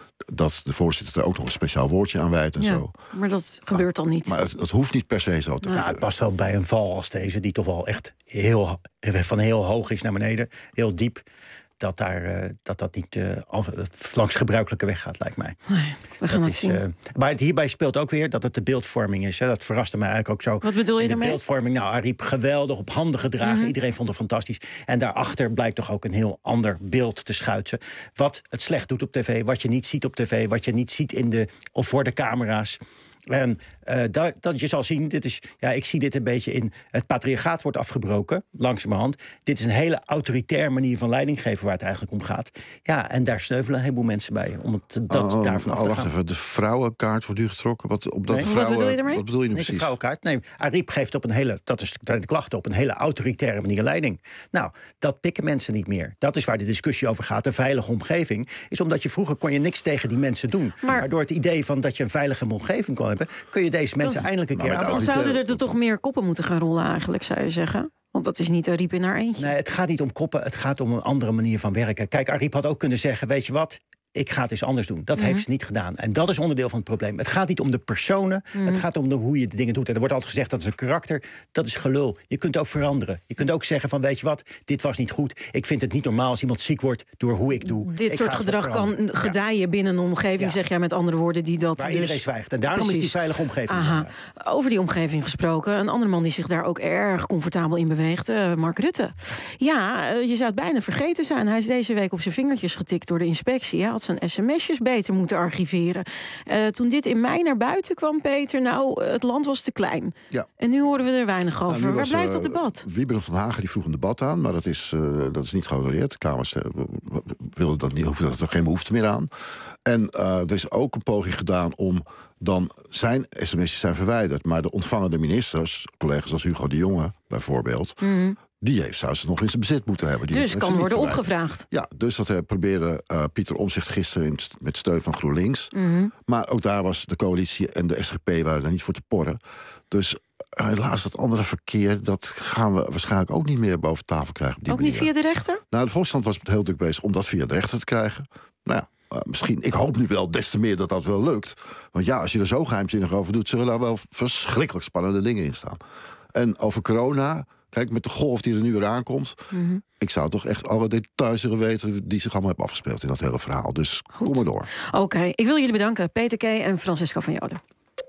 dat de voorzitter er ook nog een speciaal woordje aan wijdt en ja, zo. Maar dat gebeurt dan niet. Maar het, het hoeft niet per se zo te nou, het past wel bij een val als deze, die toch wel echt heel, van heel hoog is naar beneden, heel diep. Dat daar, uh, dat, dat niet uh, langs gebruikelijke weg gaat, lijkt mij. Nee, we gaan dat het is, zien. Uh, maar hierbij speelt ook weer dat het de beeldvorming is. Hè. Dat verraste mij eigenlijk ook zo. Wat bedoel je de daarmee? beeldvorming, nou, Ariep geweldig, op handen gedragen. Mm-hmm. Iedereen vond het fantastisch. En daarachter blijkt toch ook een heel ander beeld te schuitsen. Wat het slecht doet op tv, wat je niet ziet op tv, wat je niet ziet in de, of voor de camera's. En uh, dat, dat je zal zien, dit is, ja, ik zie dit een beetje in het patriarchaat wordt afgebroken, langzamerhand. Dit is een hele autoritaire manier van leiding geven waar het eigenlijk om gaat. Ja, en daar sneuvelen een heleboel mensen bij om het, dat oh, daarvan af oh, te wacht gaan. even, de vrouwenkaart wordt nu getrokken. Wat, op dat nee, de vrouwen, wat bedoel je daarmee? Wat bedoel je nu nee, precies? De vrouwenkaart. Nee, Ariep geeft op een hele, dat is de klachten, op een hele autoritaire manier leiding. Nou, dat pikken mensen niet meer. Dat is waar de discussie over gaat. Een veilige omgeving is omdat je vroeger kon je niks tegen die mensen doen. Maar, maar door het idee van dat je een veilige omgeving kon hebben, kun je deze mensen dan, eindelijk een keer... Dan, dan zouden er, er toch meer koppen moeten gaan rollen eigenlijk, zou je zeggen? Want dat is niet Ariep in haar eentje. Nee, het gaat niet om koppen, het gaat om een andere manier van werken. Kijk, Ariep had ook kunnen zeggen, weet je wat, ik ga het eens anders doen. Dat mm-hmm. heeft ze niet gedaan. En dat is onderdeel van het probleem. Het gaat niet om de personen, mm-hmm. het gaat om de, hoe je de dingen doet. En er wordt altijd gezegd, dat is een karakter. Dat is gelul. Je kunt ook veranderen. Je kunt ook zeggen van, weet je wat, dit was niet goed. Ik vind het niet normaal als iemand ziek wordt door hoe ik doe. Dit ik soort gedrag kan gedijen ja. binnen een omgeving, ja. zeg jij met andere woorden, die dat waar dus... iedereen zwijgt. En daarom Precies. is die veilige omgeving. Aha. Over die omgeving gesproken. Een andere man die zich daar ook erg comfortabel in beweegt, uh, Mark Rutte. Ja, uh, je zou het bijna vergeten zijn. Hij is deze week op zijn vingertjes getikt door de inspectie. Hij had zijn sms'jes beter moeten archiveren. Uh, toen dit in mei naar buiten kwam, Peter, nou, het land was te klein. Ja. En nu horen we er weinig over. Nou, Waar was, blijft uh, dat debat? Wieberen van Hagen die vroeg een debat aan, maar dat is, uh, dat is niet gehonoreerd. De Kamers uh, wilden dat niet, hoefde dat er geen behoefte meer aan. En uh, er is ook een poging gedaan om dan zijn sms'jes zijn verwijderd, maar de ontvangende ministers, collega's als Hugo de Jonge bijvoorbeeld, mm. die heeft, zou ze nog in zijn bezit moeten hebben. Die dus kan worden opgevraagd. Ja, dus dat uh, probeerde uh, Pieter Omtzigt gisteren in, met steun van GroenLinks. Mm-hmm. Maar ook daar was de coalitie en de S G P waren daar niet voor te porren. Dus uh, helaas, dat andere verkeer, dat gaan we waarschijnlijk ook niet meer boven tafel krijgen. Op die ook manier. niet via de rechter? Nou, de Volkskrant was heel druk bezig om dat via de rechter te krijgen. Nou ja. Uh, misschien, ik hoop nu wel des te meer dat dat wel lukt. Want ja, als je er zo geheimzinnig over doet, zullen daar wel verschrikkelijk spannende dingen in staan. En over corona, kijk, met de golf die er nu weer aankomt, mm-hmm. ik zou toch echt alle details willen weten die zich allemaal hebben afgespeeld in dat hele verhaal. Dus goed. Kom maar door. Oké, okay. Ik wil jullie bedanken, Peter K. en Francisco van Jolen.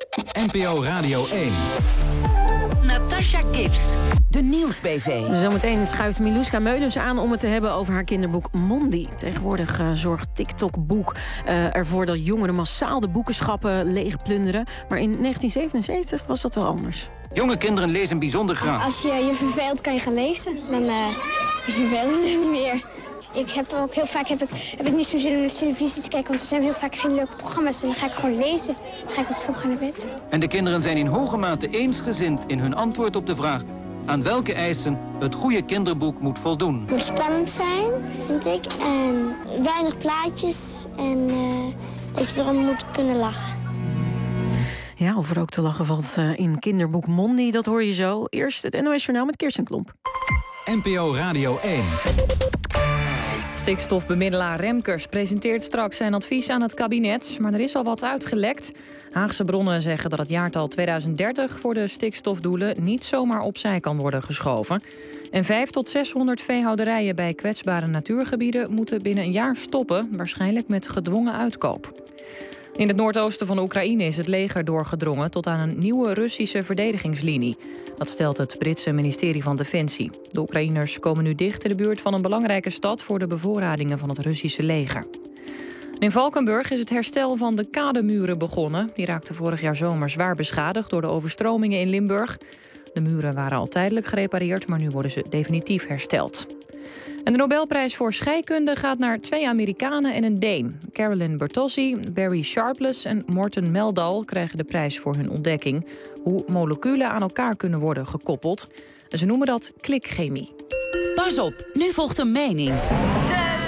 N P O Radio één. Natasha Gibbs, de Nieuws B V. Zometeen schuift Miluska Meulens aan om het te hebben over haar kinderboek Mondi. Tegenwoordig uh, zorgt TikTok-boek uh, ervoor dat jongeren massaal de boekenschappen leegplunderen. Maar in negentien zevenenzeventig was dat wel anders. Jonge kinderen lezen bijzonder graag. Als je je verveelt, kan je gaan lezen. Dan uh, verveel je niet meer. Ik heb ook heel vaak heb ik, heb ik niet zo zin om naar televisie te kijken, want er zijn heel vaak geen leuke programma's. En dan ga ik gewoon lezen. Dan ga ik wat vroeger naar bed. En de kinderen zijn in hoge mate eensgezind in hun antwoord op de vraag: aan welke eisen het goede kinderboek moet voldoen. Het moet spannend zijn, vind ik. En weinig plaatjes. En uh, dat je erom moet kunnen lachen. Ja, of er ook te lachen valt uh, in kinderboek Mondi, dat hoor je zo. Eerst het N O S Journaal met Kirsten Klomp. N P O Radio één. Stikstofbemiddelaar Remkes presenteert straks zijn advies aan het kabinet, maar er is al wat uitgelekt. Haagse bronnen zeggen dat het jaartal tweeduizend dertig voor de stikstofdoelen niet zomaar opzij kan worden geschoven. En vijfhonderd tot zeshonderd veehouderijen bij kwetsbare natuurgebieden moeten binnen een jaar stoppen, waarschijnlijk met gedwongen uitkoop. In het noordoosten van Oekraïne is het leger doorgedrongen tot aan een nieuwe Russische verdedigingslinie. Dat stelt het Britse ministerie van Defensie. De Oekraïners komen nu dicht in de buurt van een belangrijke stad voor de bevoorradingen van het Russische leger. In Valkenburg is het herstel van de kademuren begonnen. Die raakten vorig jaar zomer zwaar beschadigd door de overstromingen in Limburg. De muren waren al tijdelijk gerepareerd, maar nu worden ze definitief hersteld. En de Nobelprijs voor scheikunde gaat naar twee Amerikanen en een Deen. Carolyn Bertozzi, Barry Sharpless en Morten Meldal krijgen de prijs voor hun ontdekking hoe moleculen aan elkaar kunnen worden gekoppeld. En ze noemen dat klikchemie. Pas op, nu volgt een mening. De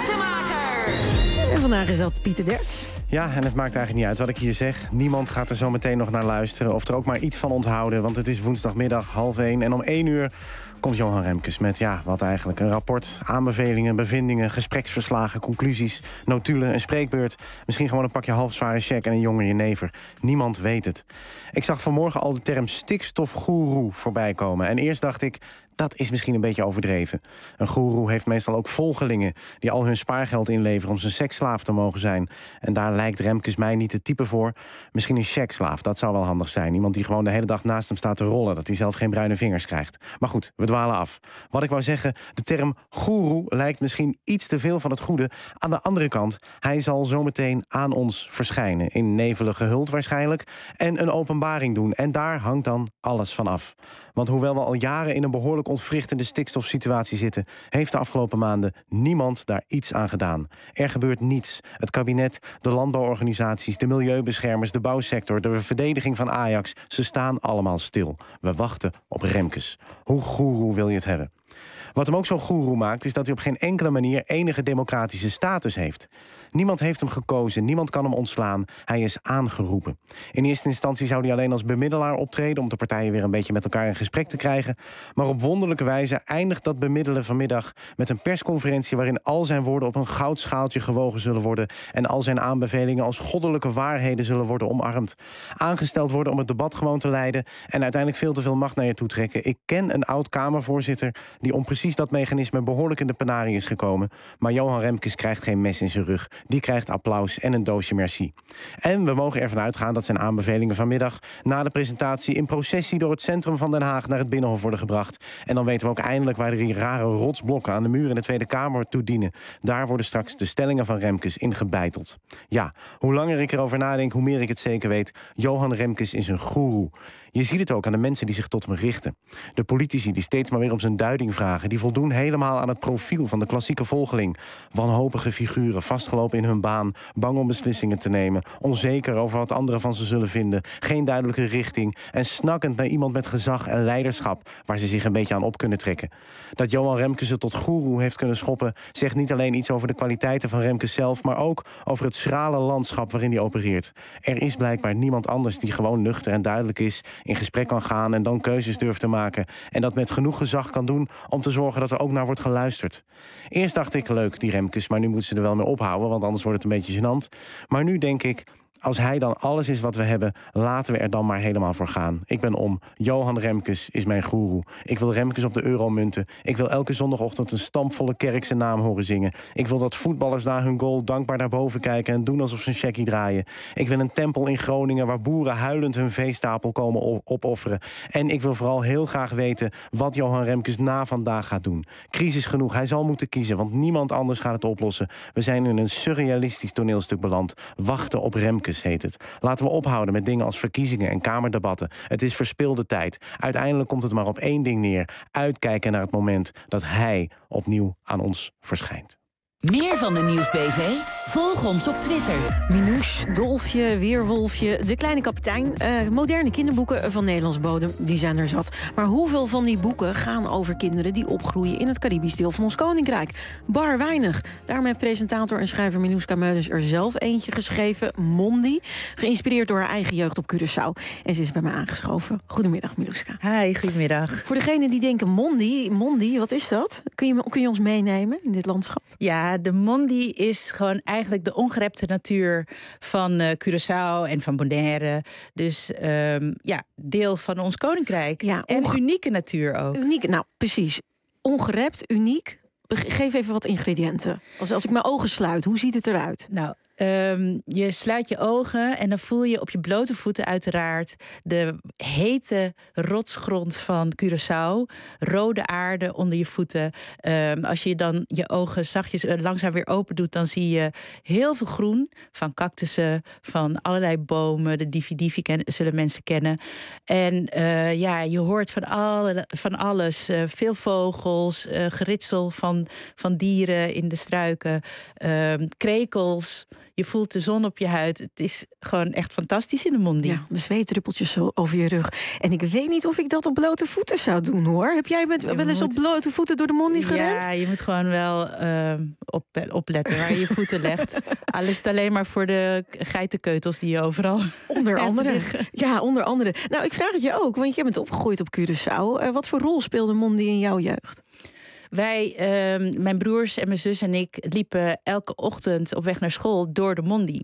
Druktemaker. En vandaag is dat Pieter Derks. Ja, en het maakt eigenlijk niet uit wat ik hier zeg. Niemand gaat er zo meteen nog naar luisteren of er ook maar iets van onthouden. Want het is woensdagmiddag half één en om één uur komt Johan Remkes met, ja, wat eigenlijk? Een rapport, aanbevelingen, bevindingen, gespreksverslagen, conclusies, notulen, een spreekbeurt. Misschien gewoon een pakje halfzware check en een jonge jenever. Niemand weet het. Ik zag vanmorgen al de term stikstofgoeroe voorbij komen. En eerst dacht ik, dat is misschien een beetje overdreven. Een goeroe heeft meestal ook volgelingen die al hun spaargeld inleveren om zijn seksslaaf te mogen zijn. En daar lijkt Remkes mij niet het type voor. Misschien een checkslaaf, dat zou wel handig zijn. Iemand die gewoon de hele dag naast hem staat te rollen, dat hij zelf geen bruine vingers krijgt. Maar goed, we dwalen af. Wat ik wou zeggen, de term goeroe lijkt misschien iets te veel van het goede. Aan de andere kant, hij zal zometeen aan ons verschijnen. In nevelige hult waarschijnlijk. En een openbaring doen. En daar hangt dan alles van af. Want hoewel we al jaren in een behoorlijk ontwrichtende stikstofsituatie zitten, heeft de afgelopen maanden niemand daar iets aan gedaan. Er gebeurt niets. Het kabinet, de landbouworganisaties, de milieubeschermers, de bouwsector, de verdediging van Ajax, ze staan allemaal stil. We wachten op Remkes. Hoe goeroe wil je het hebben? Wat hem ook zo goeroe maakt, is dat hij op geen enkele manier enige democratische status heeft. Niemand heeft hem gekozen, niemand kan hem ontslaan. Hij is aangeroepen. In eerste instantie zou hij alleen als bemiddelaar optreden om de partijen weer een beetje met elkaar in gesprek te krijgen. Maar op wonderlijke wijze eindigt dat bemiddelen vanmiddag met een persconferentie waarin al zijn woorden op een goudschaaltje gewogen zullen worden en al zijn aanbevelingen als goddelijke waarheden zullen worden omarmd. Aangesteld worden om het debat gewoon te leiden en uiteindelijk veel te veel macht naar je toe trekken. Ik ken een oud-Kamervoorzitter die om precies dat mechanisme behoorlijk in de penarie is gekomen. Maar Johan Remkes krijgt geen mes in zijn rug. Die krijgt applaus en een doosje merci. En we mogen ervan uitgaan dat zijn aanbevelingen vanmiddag na de presentatie in processie door het centrum van Den Haag naar het Binnenhof worden gebracht. En dan weten we ook eindelijk waar die rare rotsblokken aan de muur in de Tweede Kamer toe dienen. Daar worden straks de stellingen van Remkes in gebeiteld. Ja, hoe langer ik erover nadenk, hoe meer ik het zeker weet. Johan Remkes is een goeroe. Je ziet het ook aan de mensen die zich tot hem richten. De politici die steeds maar weer om zijn duiding vragen, die voldoen helemaal aan het profiel van de klassieke volgeling. Wanhopige figuren, vastgelopen in hun baan, bang om beslissingen te nemen, onzeker over wat anderen van ze zullen vinden, geen duidelijke richting en snakkend naar iemand met gezag en leiderschap waar ze zich een beetje aan op kunnen trekken. Dat Johan Remkes het tot goeroe heeft kunnen schoppen, zegt niet alleen iets over de kwaliteiten van Remkes zelf, maar ook over het schrale landschap waarin hij opereert. Er is blijkbaar niemand anders die gewoon nuchter en duidelijk is, in gesprek kan gaan en dan keuzes durft te maken en dat met genoeg gezag kan doen om te zorgen dat er ook naar wordt geluisterd. Eerst dacht ik, leuk die Remkes, maar nu moeten ze er wel mee ophouden, want anders wordt het een beetje gênant. Maar nu denk ik, als hij dan alles is wat we hebben, laten we er dan maar helemaal voor gaan. Ik ben om. Johan Remkes is mijn goeroe. Ik wil Remkes op de euromunten. Ik wil elke zondagochtend een stampvolle kerk zijn naam horen zingen. Ik wil dat voetballers na hun goal dankbaar naar boven kijken en doen alsof ze een checkie draaien. Ik wil een tempel in Groningen waar boeren huilend hun veestapel komen opofferen. En ik wil vooral heel graag weten wat Johan Remkes na vandaag gaat doen. Crisis genoeg, hij zal moeten kiezen, want niemand anders gaat het oplossen. We zijn in een surrealistisch toneelstuk beland. Wachten op Remkes heet het. Laten we ophouden met dingen als verkiezingen en kamerdebatten. Het is verspilde tijd. Uiteindelijk komt het maar op één ding neer. Uitkijken naar het moment dat hij opnieuw aan ons verschijnt. Meer van de Nieuwsbv? Volg ons op Twitter. Minouche, Dolfje, Weerwolfje, De Kleine Kapitein. Uh, moderne kinderboeken van Nederlands bodem, die zijn er zat. Maar hoeveel van die boeken gaan over kinderen die opgroeien in het Caribisch deel van ons koninkrijk? Bar weinig. Daarom heeft presentator en schrijver Minouska Meulens er zelf eentje geschreven, Mondi. Geïnspireerd door haar eigen jeugd op Curaçao. En ze is bij me aangeschoven. Goedemiddag, Minouska. Hi, goedemiddag. Voor degenen die denken, Mondi, Mondi, wat is dat? Kun je, kun je ons meenemen in dit landschap? Ja, de Mondi is gewoon eigenlijk de ongerepte natuur van uh, Curaçao en van Bonaire. Dus um, ja, deel van ons koninkrijk. Ja, en onge- unieke natuur ook. Uniek, nou precies. Ongerept, uniek. Geef even wat ingrediënten. Als, als ik mijn ogen sluit, hoe ziet het eruit? Nou, um, je sluit je ogen en dan voel je op je blote voeten uiteraard de hete rotsgrond van Curaçao. Rode aarde onder je voeten. Um, als je dan je ogen zachtjes uh, langzaam weer open doet, dan zie je heel veel groen. Van cactussen, van allerlei bomen. De divi-divi ken, zullen mensen kennen. En uh, ja, je hoort van, alle, van alles. Uh, veel vogels, uh, geritsel van van dieren in de struiken, uh, krekels. Je voelt de zon op je huid. Het is gewoon echt fantastisch in de Mondi. Ja, de zweetdruppeltjes over je rug. En ik weet niet of ik dat op blote voeten zou doen, hoor. Heb jij met, wel eens moet... op blote voeten door de Mondi gerend? Ja, je moet gewoon wel uh, op, opletten waar je je voeten legt. Al is het alleen maar voor de geitenkeutels die je overal... Onder andere. Ja, onder andere. Nou, ik vraag het je ook, want jij bent opgegroeid op Curaçao. Uh, wat voor rol speelde Mondi in jouw jeugd? Wij, uh, mijn broers en mijn zus en ik, liepen elke ochtend op weg naar school door de Mondi.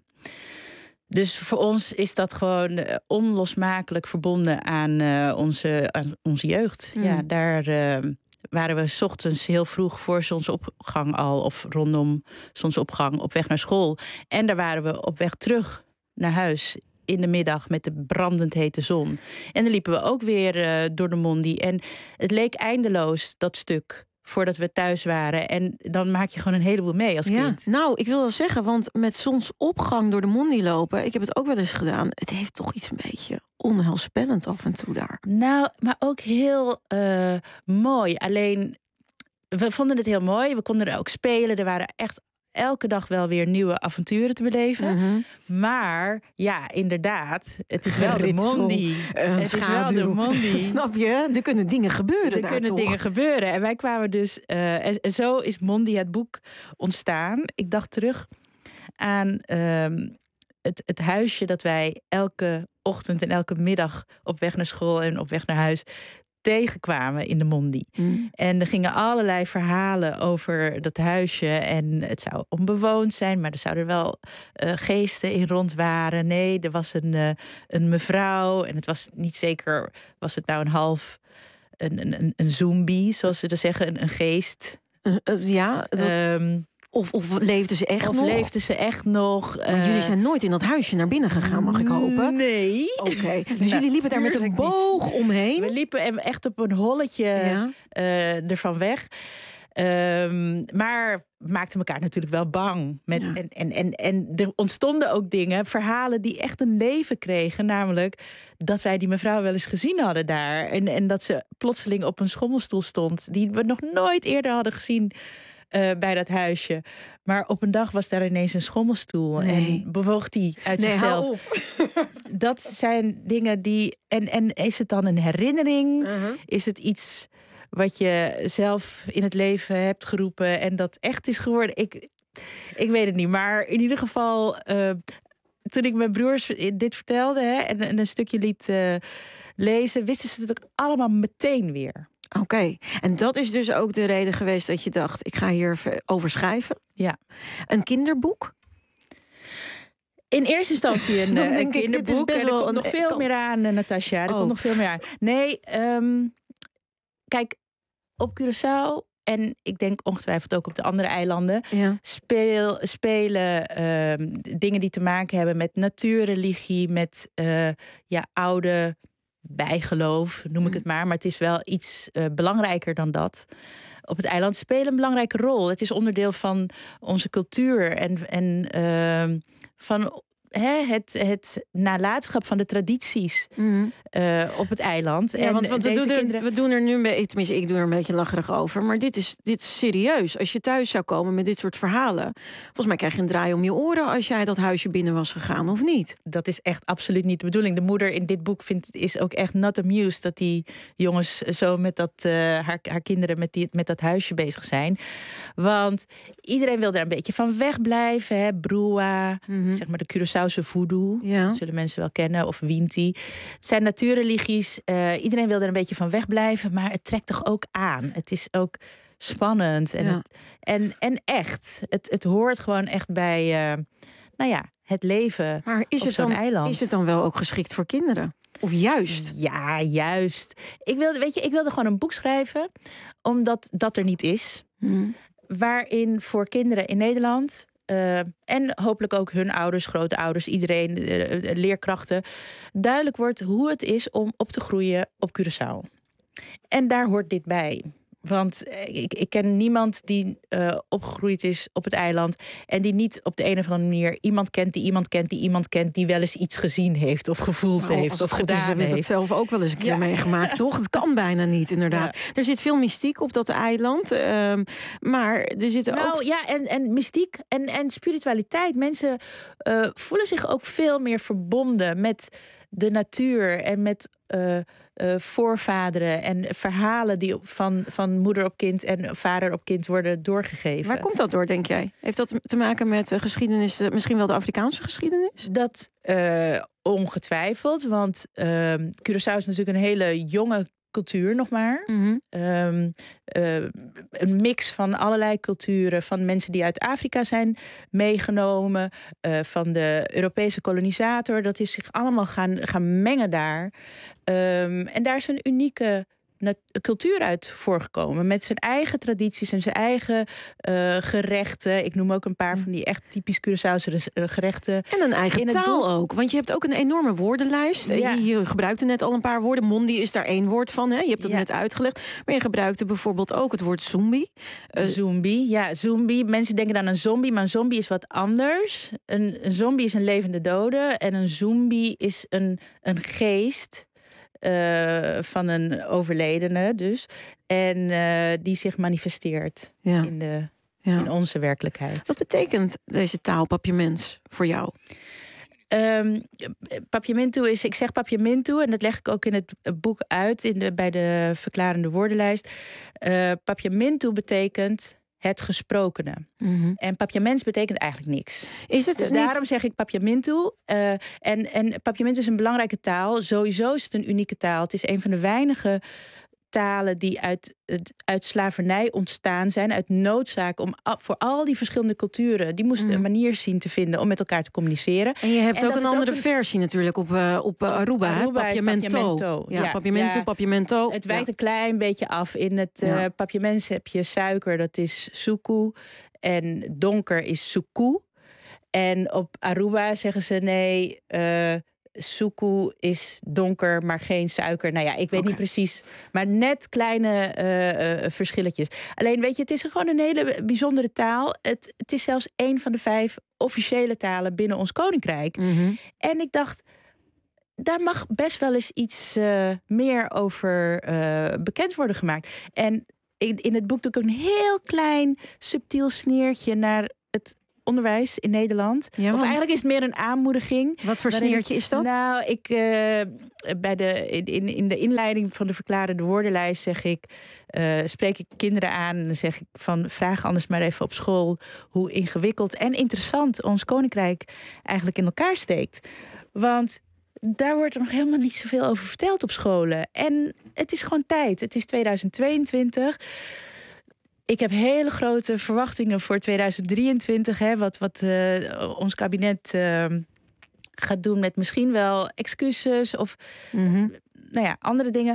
Dus voor ons is dat gewoon uh, onlosmakelijk verbonden aan, uh, onze, aan onze jeugd. Mm. Ja, daar uh, waren we 's ochtends heel vroeg voor zonsopgang al, of rondom zonsopgang, op weg naar school. En daar waren we op weg terug naar huis in de middag met de brandend hete zon. En dan liepen we ook weer uh, door de Mondi. En het leek eindeloos, dat stuk, voordat we thuis waren. En dan maak je gewoon een heleboel mee als ja, kind. Nou, ik wil wel zeggen, want met zonsopgang door de Mondi lopen, ik heb het ook wel eens gedaan, het heeft toch iets een beetje onheilspellend af en toe daar. Nou, maar ook heel uh, mooi. Alleen, we vonden het heel mooi. We konden er ook spelen. Er waren echt elke dag wel weer nieuwe avonturen te beleven. Mm-hmm. Maar ja, inderdaad, het is wel de Mondi. Het schaduw. is wel de Mondi. Snap je? Er kunnen dingen gebeuren. Er daar kunnen toch? dingen gebeuren. En wij kwamen dus... Uh, en, en zo is Mondi, het boek, ontstaan. Ik dacht terug aan um, het, het huisje dat wij elke ochtend en elke middag op weg naar school en op weg naar huis tegenkwamen in de Mondi. Mm. En er gingen allerlei verhalen over dat huisje. En het zou onbewoond zijn, maar er zouden wel uh, geesten in rond waren. Nee, er was een, uh, een mevrouw. En het was niet zeker, was het nou een half een, een, een zombie, zoals ze dat zeggen, een, een geest. Uh, uh, ja, dat... um, Of, of leefden ze echt of nog? Of leefden ze echt nog? Maar uh, jullie zijn nooit in dat huisje naar binnen gegaan, mag ik hopen? Nee. Oké, okay. Dus jullie liepen daar met een boog niet. omheen? We liepen echt op een holletje ja. uh, ervan weg. Um, maar maakten elkaar natuurlijk wel bang. Met, ja. en, en, en, en er ontstonden ook dingen, verhalen die echt een leven kregen. Namelijk dat wij die mevrouw wel eens gezien hadden daar. En, en dat ze plotseling op een schommelstoel stond, die we nog nooit eerder hadden gezien Uh, bij dat huisje. Maar op een dag was daar ineens een schommelstoel. Nee. En bewoog die uit nee, zichzelf. Dat zijn dingen die... En, en is het dan een herinnering? Uh-huh. Is het iets wat je zelf in het leven hebt geroepen en dat echt is geworden? Ik, ik weet het niet. Maar in ieder geval, Uh, toen ik mijn broers dit vertelde, hè, en, en een stukje liet uh, lezen, wisten ze het ook allemaal meteen weer. Oké, okay. En dat is dus ook de reden geweest dat je dacht, ik ga hier over schrijven. Ja. Een kinderboek? In eerste instantie een, een kinderboek. Er komt een, nog veel kan... meer aan, uh, Natasja. Er oh. komt nog veel meer aan. Nee, um, kijk, op Curaçao en ik denk ongetwijfeld ook op de andere eilanden, ja. speel, spelen um, dingen die te maken hebben met natuurreligie, met uh, ja, oude bijgeloof, noem ik het maar. Maar het is wel iets uh, belangrijker dan dat. Op het eiland spelen een belangrijke rol. Het is onderdeel van onze cultuur en, en uh, van hè, het, het nalatenschap van de tradities mm. uh, op het eiland. Ja, en want, want deze we, doen er, kinderen... we doen er nu een beetje, tenminste, ik doe er een beetje lacherig over. Maar dit is, dit is serieus. Als je thuis zou komen met dit soort verhalen, volgens mij krijg je een draai om je oren als jij dat huisje binnen was gegaan, of niet? Dat is echt absoluut niet de bedoeling. De moeder in dit boek vindt, is ook echt not amused dat die jongens zo met dat uh, haar, haar kinderen met, die, met dat huisje bezig zijn. Want iedereen wil daar een beetje van wegblijven. Hè? Brua, mm-hmm. zeg maar de Curaçaose voodoo. Ja. Dat zullen mensen wel kennen. Of Winti. Het zijn natuurreligies. Uh, iedereen wil er een beetje van wegblijven. Maar het trekt toch ook aan. Het is ook spannend. En, ja. het, en, en echt. Het, het hoort gewoon echt bij uh, nou ja, het leven maar is op het zo'n dan, eiland. Is het dan wel ook geschikt voor kinderen? Of juist? Ja, juist. Ik wilde, weet je, ik wilde gewoon een boek schrijven. Omdat dat er niet is. Hmm. Waarin voor kinderen in Nederland... Uh, en hopelijk ook hun ouders, grootouders, iedereen, uh, leerkrachten... duidelijk wordt hoe het is om op te groeien op Curaçao. En daar hoort dit bij. Want ik, ik ken niemand die uh, opgegroeid is op het eiland... en die niet op de een of andere manier iemand kent die iemand kent... die iemand kent die wel eens iets gezien heeft of gevoeld nou, heeft of gedaan heeft. Hebben we dat zelf ook wel eens een keer ja. meegemaakt, toch? Het kan bijna niet, inderdaad. Ja. Er zit veel mystiek op dat eiland, uh, maar er zitten nou, ook... ja, en, en mystiek en, en spiritualiteit. Mensen uh, voelen zich ook veel meer verbonden met de natuur en met... Uh, Uh, voorvaderen en verhalen die van, van moeder op kind en vader op kind worden doorgegeven. Waar komt dat door, denk jij? Heeft dat te maken met uh, geschiedenis, uh, misschien wel de Afrikaanse geschiedenis? Dat uh, ongetwijfeld, want uh, Curaçao is natuurlijk een hele jonge cultuur nog maar. Mm-hmm. Um, uh, een mix van allerlei culturen, van mensen die uit Afrika zijn meegenomen, uh, van de Europese kolonisator. Dat is zich allemaal gaan, gaan mengen daar. Um, en daar is een unieke cultuur uit voorgekomen. Met zijn eigen tradities en zijn eigen uh, gerechten. Ik noem ook een paar van die echt typisch Curaçaose gerechten. En een eigen taal ook. Want je hebt ook een enorme woordenlijst. Ja. Je, je gebruikte net al een paar woorden. Mondi is daar één woord van. Hè? Je hebt dat ja. net uitgelegd. Maar je gebruikte bijvoorbeeld ook het woord zombie. Uh, zombie, ja, zombie. Mensen denken dan aan een zombie, maar een zombie is wat anders. Een, een zombie is een levende dode. En een zombie is een, een geest... Uh, van een overledene dus. En uh, die zich manifesteert ja. in, de, ja. in onze werkelijkheid. Wat betekent deze taal papiaments voor jou? Um, papiamento is, ik zeg papiamento... en dat leg ik ook in het boek uit... In de, bij de verklarende woordenlijst. Uh, papiamento betekent... het gesprokene. Mm-hmm. En papiaments betekent eigenlijk niks. Is het dus niet... daarom zeg ik papiamento. Uh, en, en papiamento is een belangrijke taal. Sowieso is het een unieke taal. Het is een van de weinige talen die uit, uit slavernij ontstaan zijn. Uit noodzaak om voor al die verschillende culturen... die moesten mm. een manier zien te vinden om met elkaar te communiceren. En je hebt en ook een andere ook een... versie natuurlijk op, uh, op uh, Aruba. Aruba papiamento. Is papiamento. Ja, ja, papiamento, ja. papiamento. Het wijkt ja. een klein beetje af. In het uh, ja. papiaments heb je suiker, dat is suku. En donker is suku. En op Aruba zeggen ze nee... Uh, suku is donker, maar geen suiker. Nou ja, ik weet okay. niet precies. Maar net kleine uh, uh, verschilletjes. Alleen, weet je, het is gewoon een hele bijzondere taal. Het, het is zelfs een van de vijf officiële talen binnen ons koninkrijk. Mm-hmm. En ik dacht, daar mag best wel eens iets uh, meer over uh, bekend worden gemaakt. En in, in het boek doe ik ook een heel klein, subtiel sneertje naar het onderwijs in Nederland. Ja, want... Of eigenlijk is het meer een aanmoediging. Wat voor sneertje is dat? Nou, ik uh, bij de in, in de inleiding van de verklarende woordenlijst zeg ik, uh, spreek ik kinderen aan en dan zeg ik van vraag anders maar even op school hoe ingewikkeld en interessant ons koninkrijk eigenlijk in elkaar steekt. Want daar wordt er nog helemaal niet zoveel over verteld op scholen. En het is gewoon tijd. Het is tweeduizend tweeëntwintig. Ik heb hele grote verwachtingen voor tweeduizend drieëntwintig. Hè, wat wat uh, ons kabinet uh, gaat doen met misschien wel excuses of mm-hmm. nou ja, andere dingen.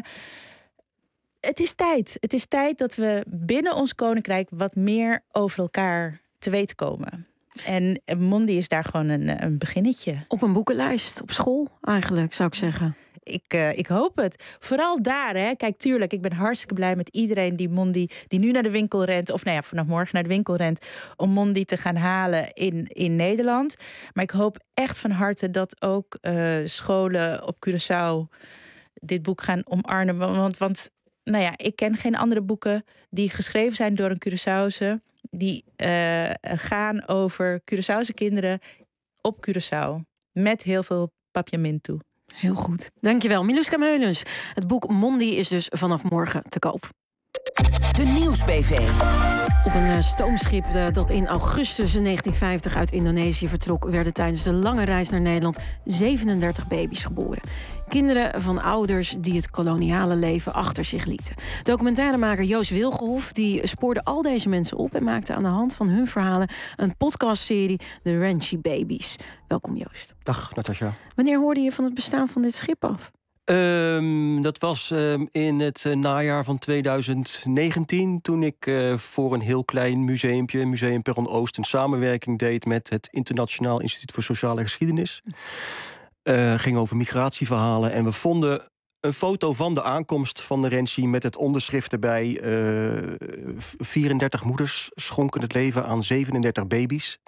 Het is tijd. Het is tijd dat we binnen ons koninkrijk wat meer over elkaar te weten komen. En Mondi is daar gewoon een, een beginnetje. Op een boekenlijst, op school eigenlijk, zou ik zeggen. ik, uh, ik hoop het. Vooral daar, hè. Kijk, tuurlijk, ik ben hartstikke blij met iedereen die Mondi... die nu naar de winkel rent, of nou ja, vanaf morgen naar de winkel rent... om Mondi te gaan halen in, in Nederland. Maar ik hoop echt van harte dat ook uh, scholen op Curaçao... dit boek gaan omarmen. Want, want nou ja, ik ken geen andere boeken die geschreven zijn door een Curaçaose... die uh, gaan over Curaçaose kinderen op Curaçao. Met heel veel papiamento. Heel goed. Dankjewel, Miluska Meulens. Het boek Mondi is dus vanaf morgen te koop. De Nieuws-B V. Op een stoomschip dat in augustus negentien vijftig uit Indonesië vertrok... werden tijdens de lange reis naar Nederland zevenendertig baby's geboren. Kinderen van ouders die het koloniale leven achter zich lieten. Documentairemaker Joost Wilgenhof die spoorde al deze mensen op... en maakte aan de hand van hun verhalen een podcastserie The Ranchi Babies. Welkom Joost. Dag Natasja. Wanneer hoorde je van het bestaan van dit schip af? Um, dat was um, in het uh, najaar van tweeduizend negentien... toen ik uh, voor een heel klein museumpje, Museum Perron Oost... een samenwerking deed met het Internationaal Instituut voor Sociale Geschiedenis. Uh, ging over migratieverhalen en we vonden een foto van de aankomst van de Ranchi... met het onderschrift erbij. Uh, vierendertig moeders schonken het leven aan zevenendertig baby's.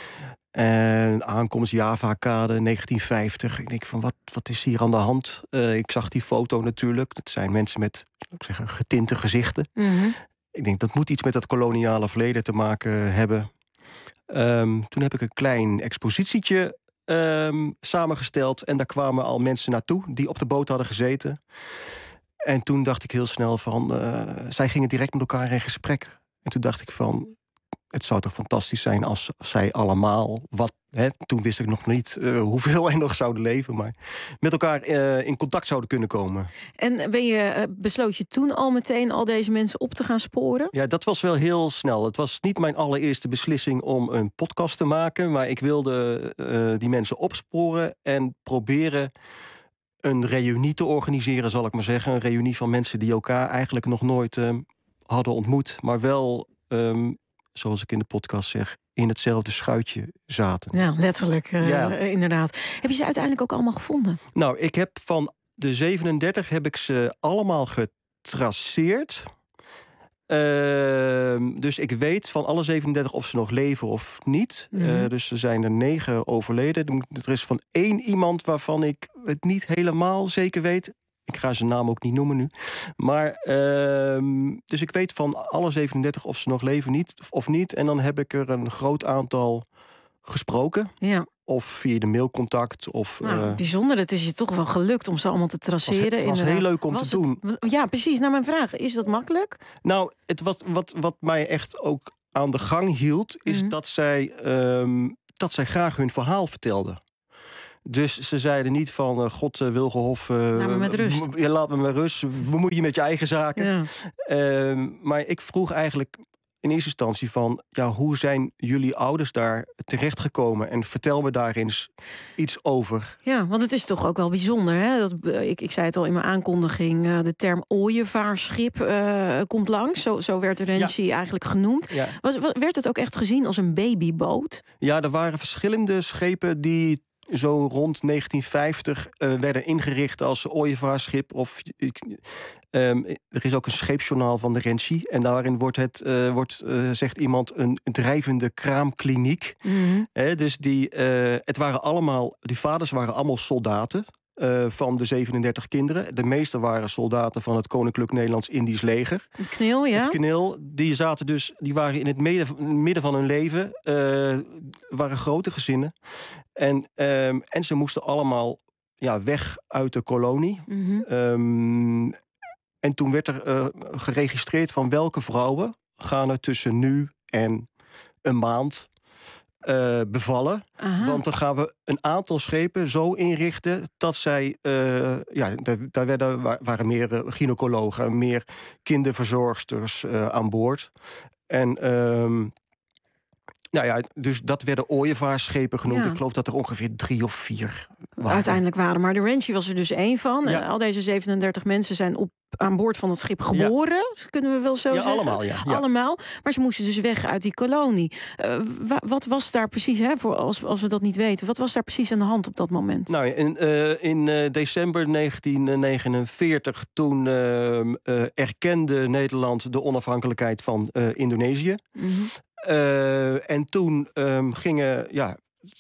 En aankomst Java-kade negentien vijftig. Ik denk van, wat, wat is hier aan de hand? Uh, ik zag die foto natuurlijk. Dat zijn mensen met, zou ik zeggen, getinte gezichten. Mm-hmm. Ik denk, dat moet iets met dat koloniale verleden te maken hebben. Um, toen heb ik een klein expositietje um, samengesteld. En daar kwamen al mensen naartoe die op de boot hadden gezeten. En toen dacht ik heel snel van... Uh, zij gingen direct met elkaar in gesprek. En toen dacht ik van... het zou toch fantastisch zijn als zij allemaal... wat, hè, toen wist ik nog niet uh, hoeveel er nog zouden leven... maar met elkaar uh, in contact zouden kunnen komen. En ben je, uh, besloot je toen al meteen al deze mensen op te gaan sporen? Ja, dat was wel heel snel. Het was niet mijn allereerste beslissing om een podcast te maken... maar ik wilde uh, die mensen opsporen en proberen... een reunie te organiseren, zal ik maar zeggen. Een reunie van mensen die elkaar eigenlijk nog nooit uh, hadden ontmoet... maar wel... Um, zoals ik in de podcast zeg, in hetzelfde schuitje zaten. Ja, letterlijk, uh, ja. inderdaad. Heb je ze uiteindelijk ook allemaal gevonden? Nou, ik heb van de zevenendertig heb ik ze allemaal getraceerd. Uh, dus ik weet van alle zevenendertig of ze nog leven of niet. Mm-hmm. Uh, dus er zijn er negen overleden. Er is van één iemand waarvan ik het niet helemaal zeker weet... Ik ga zijn naam ook niet noemen nu. Maar, uh, dus ik weet van alle zevenendertig of ze nog leven niet, of niet. En dan heb ik er een groot aantal gesproken. Ja. Of via de mailcontact. Of, nou, uh, bijzonder, het is je toch wel gelukt om ze allemaal te traceren. Het was, was heel leuk om was te het, doen. Ja, precies. Nou, mijn vraag, is dat makkelijk? Nou, het wat, wat, wat mij echt ook aan de gang hield... is mm-hmm. dat, zij, um, dat zij graag hun verhaal vertelden. Dus ze zeiden niet van, uh, god uh, Wilgenhof... Uh, laat me met rust. Ja, laat me met rust. Bemoei je met je eigen zaken. Ja. Uh, maar ik vroeg eigenlijk in eerste instantie van... ja, hoe zijn jullie ouders daar terechtgekomen? En vertel me daar eens iets over. Ja, want het is toch ook wel bijzonder. Hè? Dat, uh, ik, ik zei het al in mijn aankondiging... Uh, de term ooievaarsschip uh, komt langs. Zo, zo werd de Ranchi ja. eigenlijk genoemd. Ja. Was, werd het ook echt gezien als een babyboot? Ja, er waren verschillende schepen die... zo rond negentien vijftig uh, werden ingericht als ooievaarsschip. Of, um, er is ook een scheepsjournaal van de Ranchi. En daarin wordt het, uh, wordt, uh, zegt iemand, een drijvende kraamkliniek. Mm-hmm. He, dus die, uh, het waren allemaal, die vaders waren allemaal soldaten. Uh, van de zevenendertig kinderen. De meeste waren soldaten van het Koninklijk Nederlands-Indisch leger. Het knil, ja? Het knil. Die zaten dus, die waren in het midden, midden van hun leven. Uh, waren grote gezinnen. En, um, en ze moesten allemaal ja, weg uit de kolonie. Mm-hmm. Um, en toen werd er uh, geregistreerd van welke vrouwen gaan er tussen nu en een maand... Uh, bevallen. Aha. Want dan gaan we een aantal schepen zo inrichten... dat zij... Uh, ja, daar werden, waren meer gynaecologen... meer kinderverzorgsters uh, aan boord. En... Um, nou ja, dus dat werden ooievaarsschepen genoemd. Ja. Ik geloof dat er ongeveer drie of vier waren. Uiteindelijk waren. Maar de Ranchi was er dus één van. Ja. Uh, al deze zevenendertig mensen zijn op aan boord van het schip geboren, ja. kunnen we wel zo ja, zeggen. Allemaal, ja. ja. Allemaal. Maar ze moesten dus weg uit die kolonie. Uh, wa- wat was daar precies, hè, voor als, als we dat niet weten, wat was daar precies aan de hand op dat moment? Nou, in, uh, in uh, december negentien negenenveertig, toen uh, uh, erkende Nederland de onafhankelijkheid van uh, Indonesië. Mm-hmm. Uh, en toen um, gingen, ja,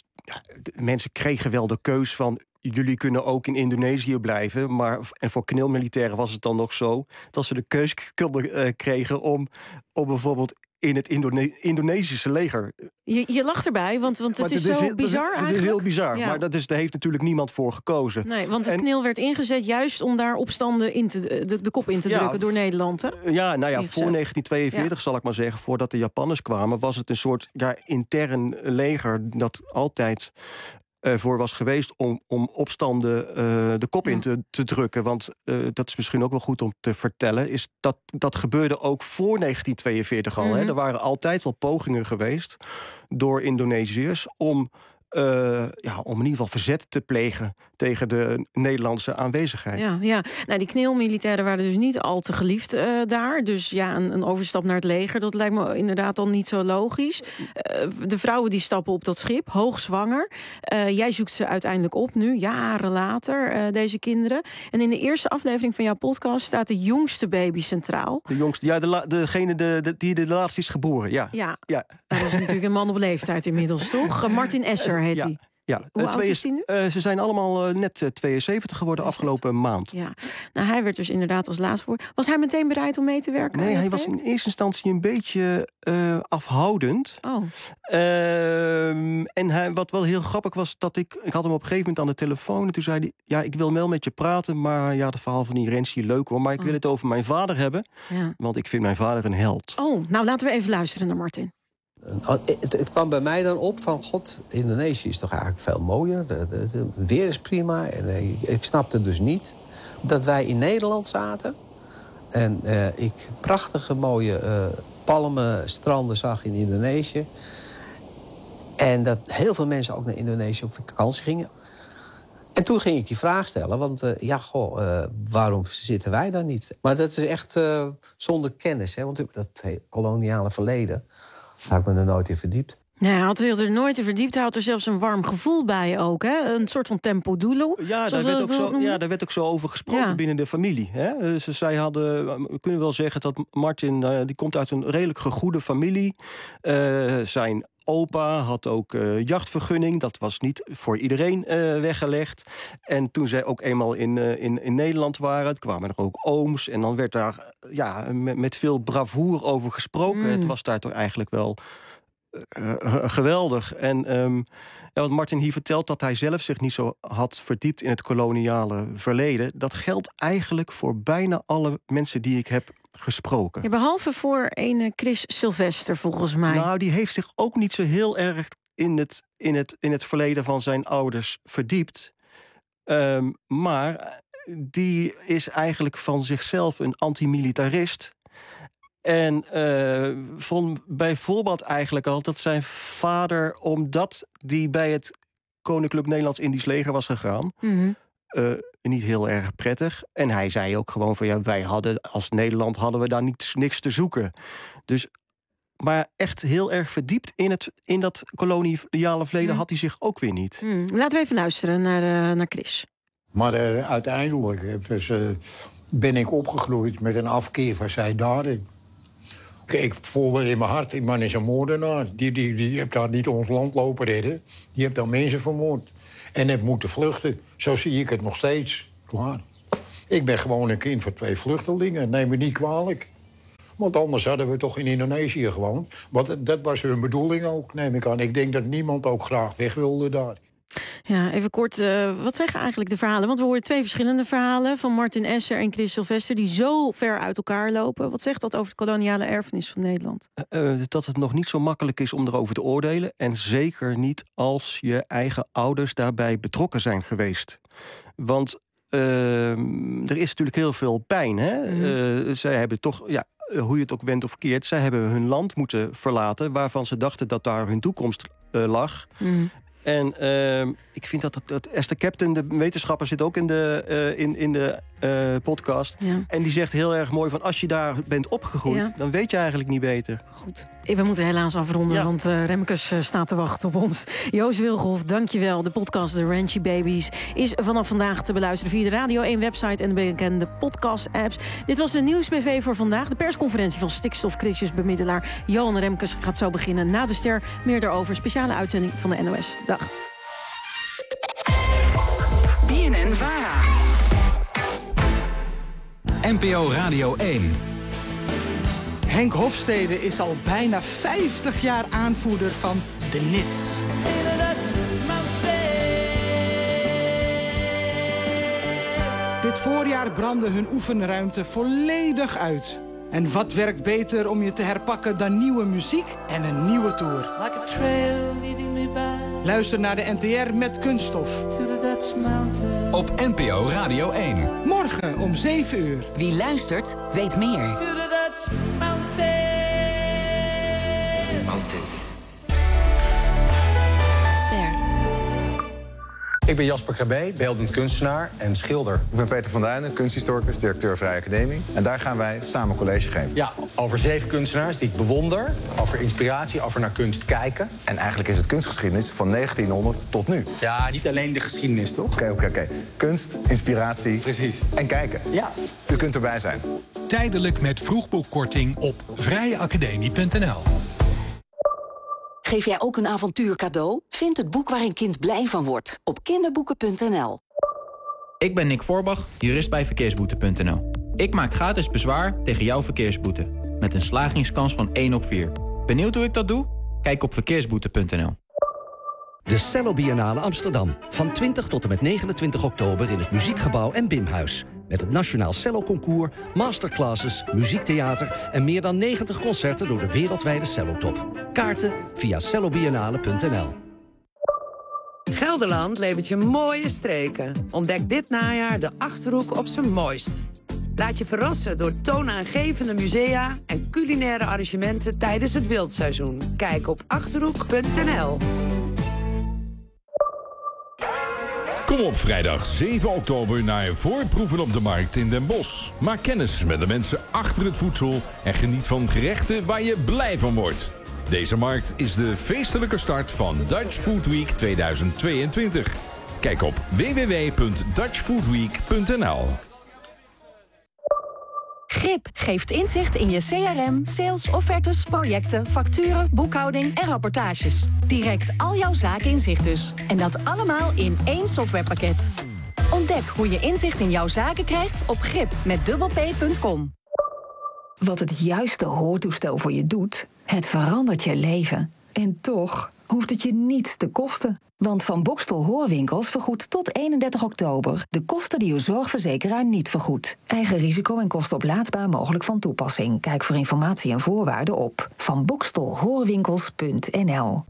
mensen kregen wel de keus van, jullie kunnen ook in Indonesië blijven. Maar en voor kaneelmilitairen was het dan nog zo dat ze de keus konden uh, kregen om, om bijvoorbeeld in het Indone- Indonesische leger. Je, je lacht erbij, want, want het is, is zo heel, bizar Het eigenlijk. is heel bizar, ja. maar dat is, daar heeft natuurlijk niemand voor gekozen. Nee, want het en, knil werd ingezet juist om daar opstanden in te, de, de kop in te ja, drukken door Nederland. Hè? Ja, nou ja, ingezet. voor negentien tweeënveertig ja. zal ik maar zeggen, voordat de Japanners kwamen, was het een soort ja, intern leger dat altijd Uh, voor was geweest om, om opstanden uh, de kop ja. in te, te drukken. Want uh, dat is misschien ook wel goed om te vertellen, is dat dat gebeurde ook voor negentien tweeënveertig al. Mm-hmm. Hè. Er waren altijd al pogingen geweest door Indonesiërs om, uh, ja, om in ieder geval verzet te plegen tegen de Nederlandse aanwezigheid. Ja, ja. Nou, die kneelmilitairen waren dus niet al te geliefd uh, daar. Dus ja, een, een overstap naar het leger, dat lijkt me inderdaad dan niet zo logisch. Uh, de vrouwen die stappen op dat schip, hoogzwanger. Uh, jij zoekt ze uiteindelijk op nu, jaren later, uh, deze kinderen. En in de eerste aflevering van jouw podcast staat de jongste baby centraal. De jongste, ja, de la, degene de, de, die de laatste is geboren, ja. Ja, ja. Nou, dat is natuurlijk een man op leeftijd inmiddels, toch? Martin Esser heet hij. Ja. Ja, Hoe oud is hij nu? Uh, ze zijn allemaal uh, net uh, tweeënzeventig geworden afgelopen maand. Ja, nou hij werd dus inderdaad als laatste voor. Was hij meteen bereid om mee te werken? Nee, hij was in eerste instantie een beetje uh, afhoudend. Oh. Uh, en hij, wat wel heel grappig was, dat ik... Ik had hem op een gegeven moment aan de telefoon. En toen zei hij, ja, ik wil wel met je praten, maar ja, het verhaal van die Rensie leuk hoor. Maar ik oh. wil het over mijn vader hebben. Ja. Want ik vind mijn vader een held. Oh, nou laten we even luisteren naar Martin. Het, het kwam bij mij dan op van, god, Indonesië is toch eigenlijk veel mooier. De, de, de, het weer is prima. En, uh, ik, ik snapte dus niet dat wij in Nederland zaten. En uh, ik prachtige, mooie uh, palmenstranden zag in Indonesië. En dat heel veel mensen ook naar Indonesië op vakantie gingen. En toen ging ik die vraag stellen, want uh, ja, goh, uh, waarom zitten wij daar niet? Maar dat is echt uh, zonder kennis, hè, want dat koloniale verleden, daar heb ik me er nooit in verdiept. Nee, hij had zich er nooit in verdiept. Hij had er zelfs een warm gevoel bij ook. Hè? Een soort van tempo dulu. Ja, daar werd, ook zo, ja, daar werd ook zo over gesproken ja. binnen de familie. Hè? Dus zij hadden, we kunnen wel zeggen dat Martin, uh, die komt uit een redelijk gegoede familie. Uh, zijn opa had ook uh, jachtvergunning. Dat was niet voor iedereen uh, weggelegd. En toen zij ook eenmaal in, uh, in, in Nederland waren, kwamen er ook ooms. En dan werd daar ja, met, met veel bravoer over gesproken. Mm. Het was daar toch eigenlijk wel Uh, geweldig. En um, ja, wat Martin hier vertelt, dat hij zelf zich niet zo had verdiept in het koloniale verleden, dat geldt eigenlijk voor bijna alle mensen die ik heb gesproken. Ja, behalve voor ene Chris Sylvester, volgens mij. Nou, die heeft zich ook niet zo heel erg in het, in het, in het verleden van zijn ouders verdiept. Um, maar die is eigenlijk van zichzelf een antimilitarist. En uh, vond bijvoorbeeld eigenlijk al dat zijn vader, omdat die bij het Koninklijk Nederlands-Indisch leger was gegaan, mm-hmm. uh, niet heel erg prettig. En hij zei ook gewoon van ja, wij hadden als Nederland hadden we daar niets, niks te zoeken. Dus, maar echt heel erg verdiept in, het, in dat koloniale verleden mm. had hij zich ook weer niet. Mm. Laten we even luisteren naar, uh, naar Chris. Maar uh, uiteindelijk dus, uh, ben ik opgegroeid met een afkeer van zijn daden. Ik voelde in mijn hart, die man is een moordenaar. Die, die, die heeft daar niet ons land lopen redden. Die heeft daar mensen vermoord. En heeft moeten vluchten. Zo zie ik het nog steeds. Klaar. Ik ben gewoon een kind van twee vluchtelingen. Neem me niet kwalijk. Want anders hadden we toch in Indonesië gewoond. Want dat was hun bedoeling ook, neem ik aan. Ik denk dat niemand ook graag weg wilde daar. Ja, even kort, uh, wat zeggen eigenlijk de verhalen? Want we horen twee verschillende verhalen van Martin Esser en Chris Sylvester die zo ver uit elkaar lopen. Wat zegt dat over de koloniale erfenis van Nederland? Uh, uh, dat het nog niet zo makkelijk is om erover te oordelen. En zeker niet als je eigen ouders daarbij betrokken zijn geweest. Want uh, er is natuurlijk heel veel pijn. Hè? Mm. Uh, zij hebben toch, ja, hoe je het ook wendt of keert, zij hebben hun land moeten verlaten waarvan ze dachten dat daar hun toekomst uh, lag. Mm. En uh, ik vind dat, dat, dat Esther Captain, de wetenschapper, zit ook in de, uh, in, in de uh, podcast. Ja. En die zegt heel erg mooi van als je daar bent opgegroeid, ja. dan weet je eigenlijk niet beter. Goed. We moeten helaas afronden, ja. want uh, Remkes uh, staat te wachten op ons. Joost Wilgolf, dankjewel. De podcast The Ranchy Babies is vanaf vandaag te beluisteren via de Radio één website en de bekende podcast-apps. Dit was de Nieuws-B V voor vandaag. De persconferentie van stikstofcrisisbemiddelaar Johan Remkes gaat zo beginnen na de ster. Meer daarover, speciale uitzending van de N O S. Dag. B N N Vara. N P O Radio één. Henk Hofstede is al bijna vijftig jaar aanvoerder van de Nits. Dit voorjaar brandde hun oefenruimte volledig uit. En wat werkt beter om je te herpakken dan nieuwe muziek en een nieuwe tour? Luister naar de N T R met Kunststof. Op N P O Radio één. Morgen om zeven uur. Wie luistert, weet meer. Ster. Ik ben Jasper Krabbe, beeldend kunstenaar en schilder. Ik ben Peter van Duinen, kunsthistoricus, directeur Vrije Academie. En daar gaan wij samen college geven. Ja, over zeven kunstenaars die ik bewonder. Over inspiratie, over naar kunst kijken. En eigenlijk is het kunstgeschiedenis van negentienhonderd tot nu. Ja, niet alleen de geschiedenis, toch? Oké, oké, oké. Kunst, inspiratie. Precies. En kijken. Ja. U kunt erbij zijn. Tijdelijk met vroegboekkorting op vrije academie punt n l. Geef jij ook een avontuur cadeau? Vind het boek waar een kind blij van wordt op kinderboeken punt n l. Ik ben Nick Voorbach, jurist bij verkeersboete punt n l. Ik maak gratis bezwaar tegen jouw verkeersboete. Met een slagingskans van één op vier. Benieuwd hoe ik dat doe? Kijk op verkeersboete punt n l. De Cello Biennale Amsterdam. Van twintig tot en met negenentwintig oktober in het Muziekgebouw en Bimhuis. Met het Nationaal Cello Concours, masterclasses, muziektheater en meer dan negentig concerten door de wereldwijde cellotop. Kaarten via cello biennale punt n l. Gelderland levert je mooie streken. Ontdek dit najaar de Achterhoek op zijn mooist. Laat je verrassen door toonaangevende musea en culinaire arrangementen tijdens het wildseizoen. Kijk op achterhoek punt n l. Kom op vrijdag zeven oktober naar Voorproeven op de Markt in Den Bosch. Maak kennis met de mensen achter het voedsel en geniet van gerechten waar je blij van wordt. Deze markt is de feestelijke start van Dutch Food Week tweeduizend tweeëntwintig. Kijk op w w w punt dutch food week punt n l. Grip geeft inzicht in je C R M, sales, offertes, projecten, facturen, boekhouding en rapportages. Direct al jouw zaken in zicht dus. En dat allemaal in één softwarepakket. Ontdek hoe je inzicht in jouw zaken krijgt op grip met dubbel p punt com. Wat het juiste hoortoestel voor je doet, het verandert je leven. En toch hoeft het je niets te kosten. Want Van Bokstel Hoorwinkels vergoedt tot eenendertig oktober... de kosten die uw zorgverzekeraar niet vergoedt. Eigen risico en kosten oplaadbaar mogelijk van toepassing. Kijk voor informatie en voorwaarden op van bokstel hoorwinkels punt n l.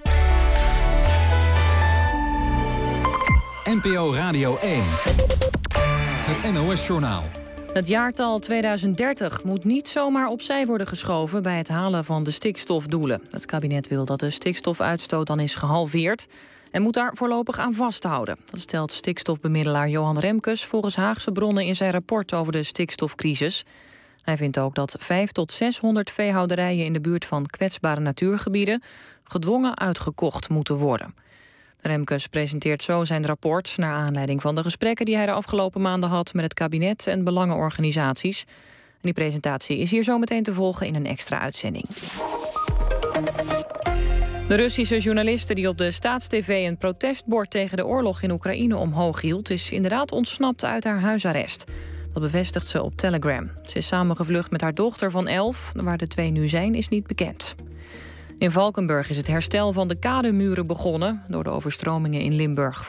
N P O Radio één. Het N O S-journaal. Het jaartal tweeduizend dertig moet niet zomaar opzij worden geschoven bij het halen van de stikstofdoelen. Het kabinet wil dat de stikstofuitstoot dan is gehalveerd en moet daar voorlopig aan vasthouden. Dat stelt stikstofbemiddelaar Johan Remkes volgens Haagse bronnen in zijn rapport over de stikstofcrisis. Hij vindt ook dat vijfhonderd tot zeshonderd veehouderijen in de buurt van kwetsbare natuurgebieden gedwongen uitgekocht moeten worden. Remkes presenteert zo zijn rapport naar aanleiding van de gesprekken die hij de afgelopen maanden had met het kabinet en belangenorganisaties. En die presentatie is hier zo meteen te volgen in een extra uitzending. De Russische journaliste die op de Staatstv een protestbord tegen de oorlog in Oekraïne omhoog hield, is inderdaad ontsnapt uit haar huisarrest. Dat bevestigt ze op Telegram. Ze is samengevlucht met haar dochter van elf. Waar de twee nu zijn, is niet bekend. In Valkenburg is het herstel van de kademuren begonnen. Door de overstromingen in Limburg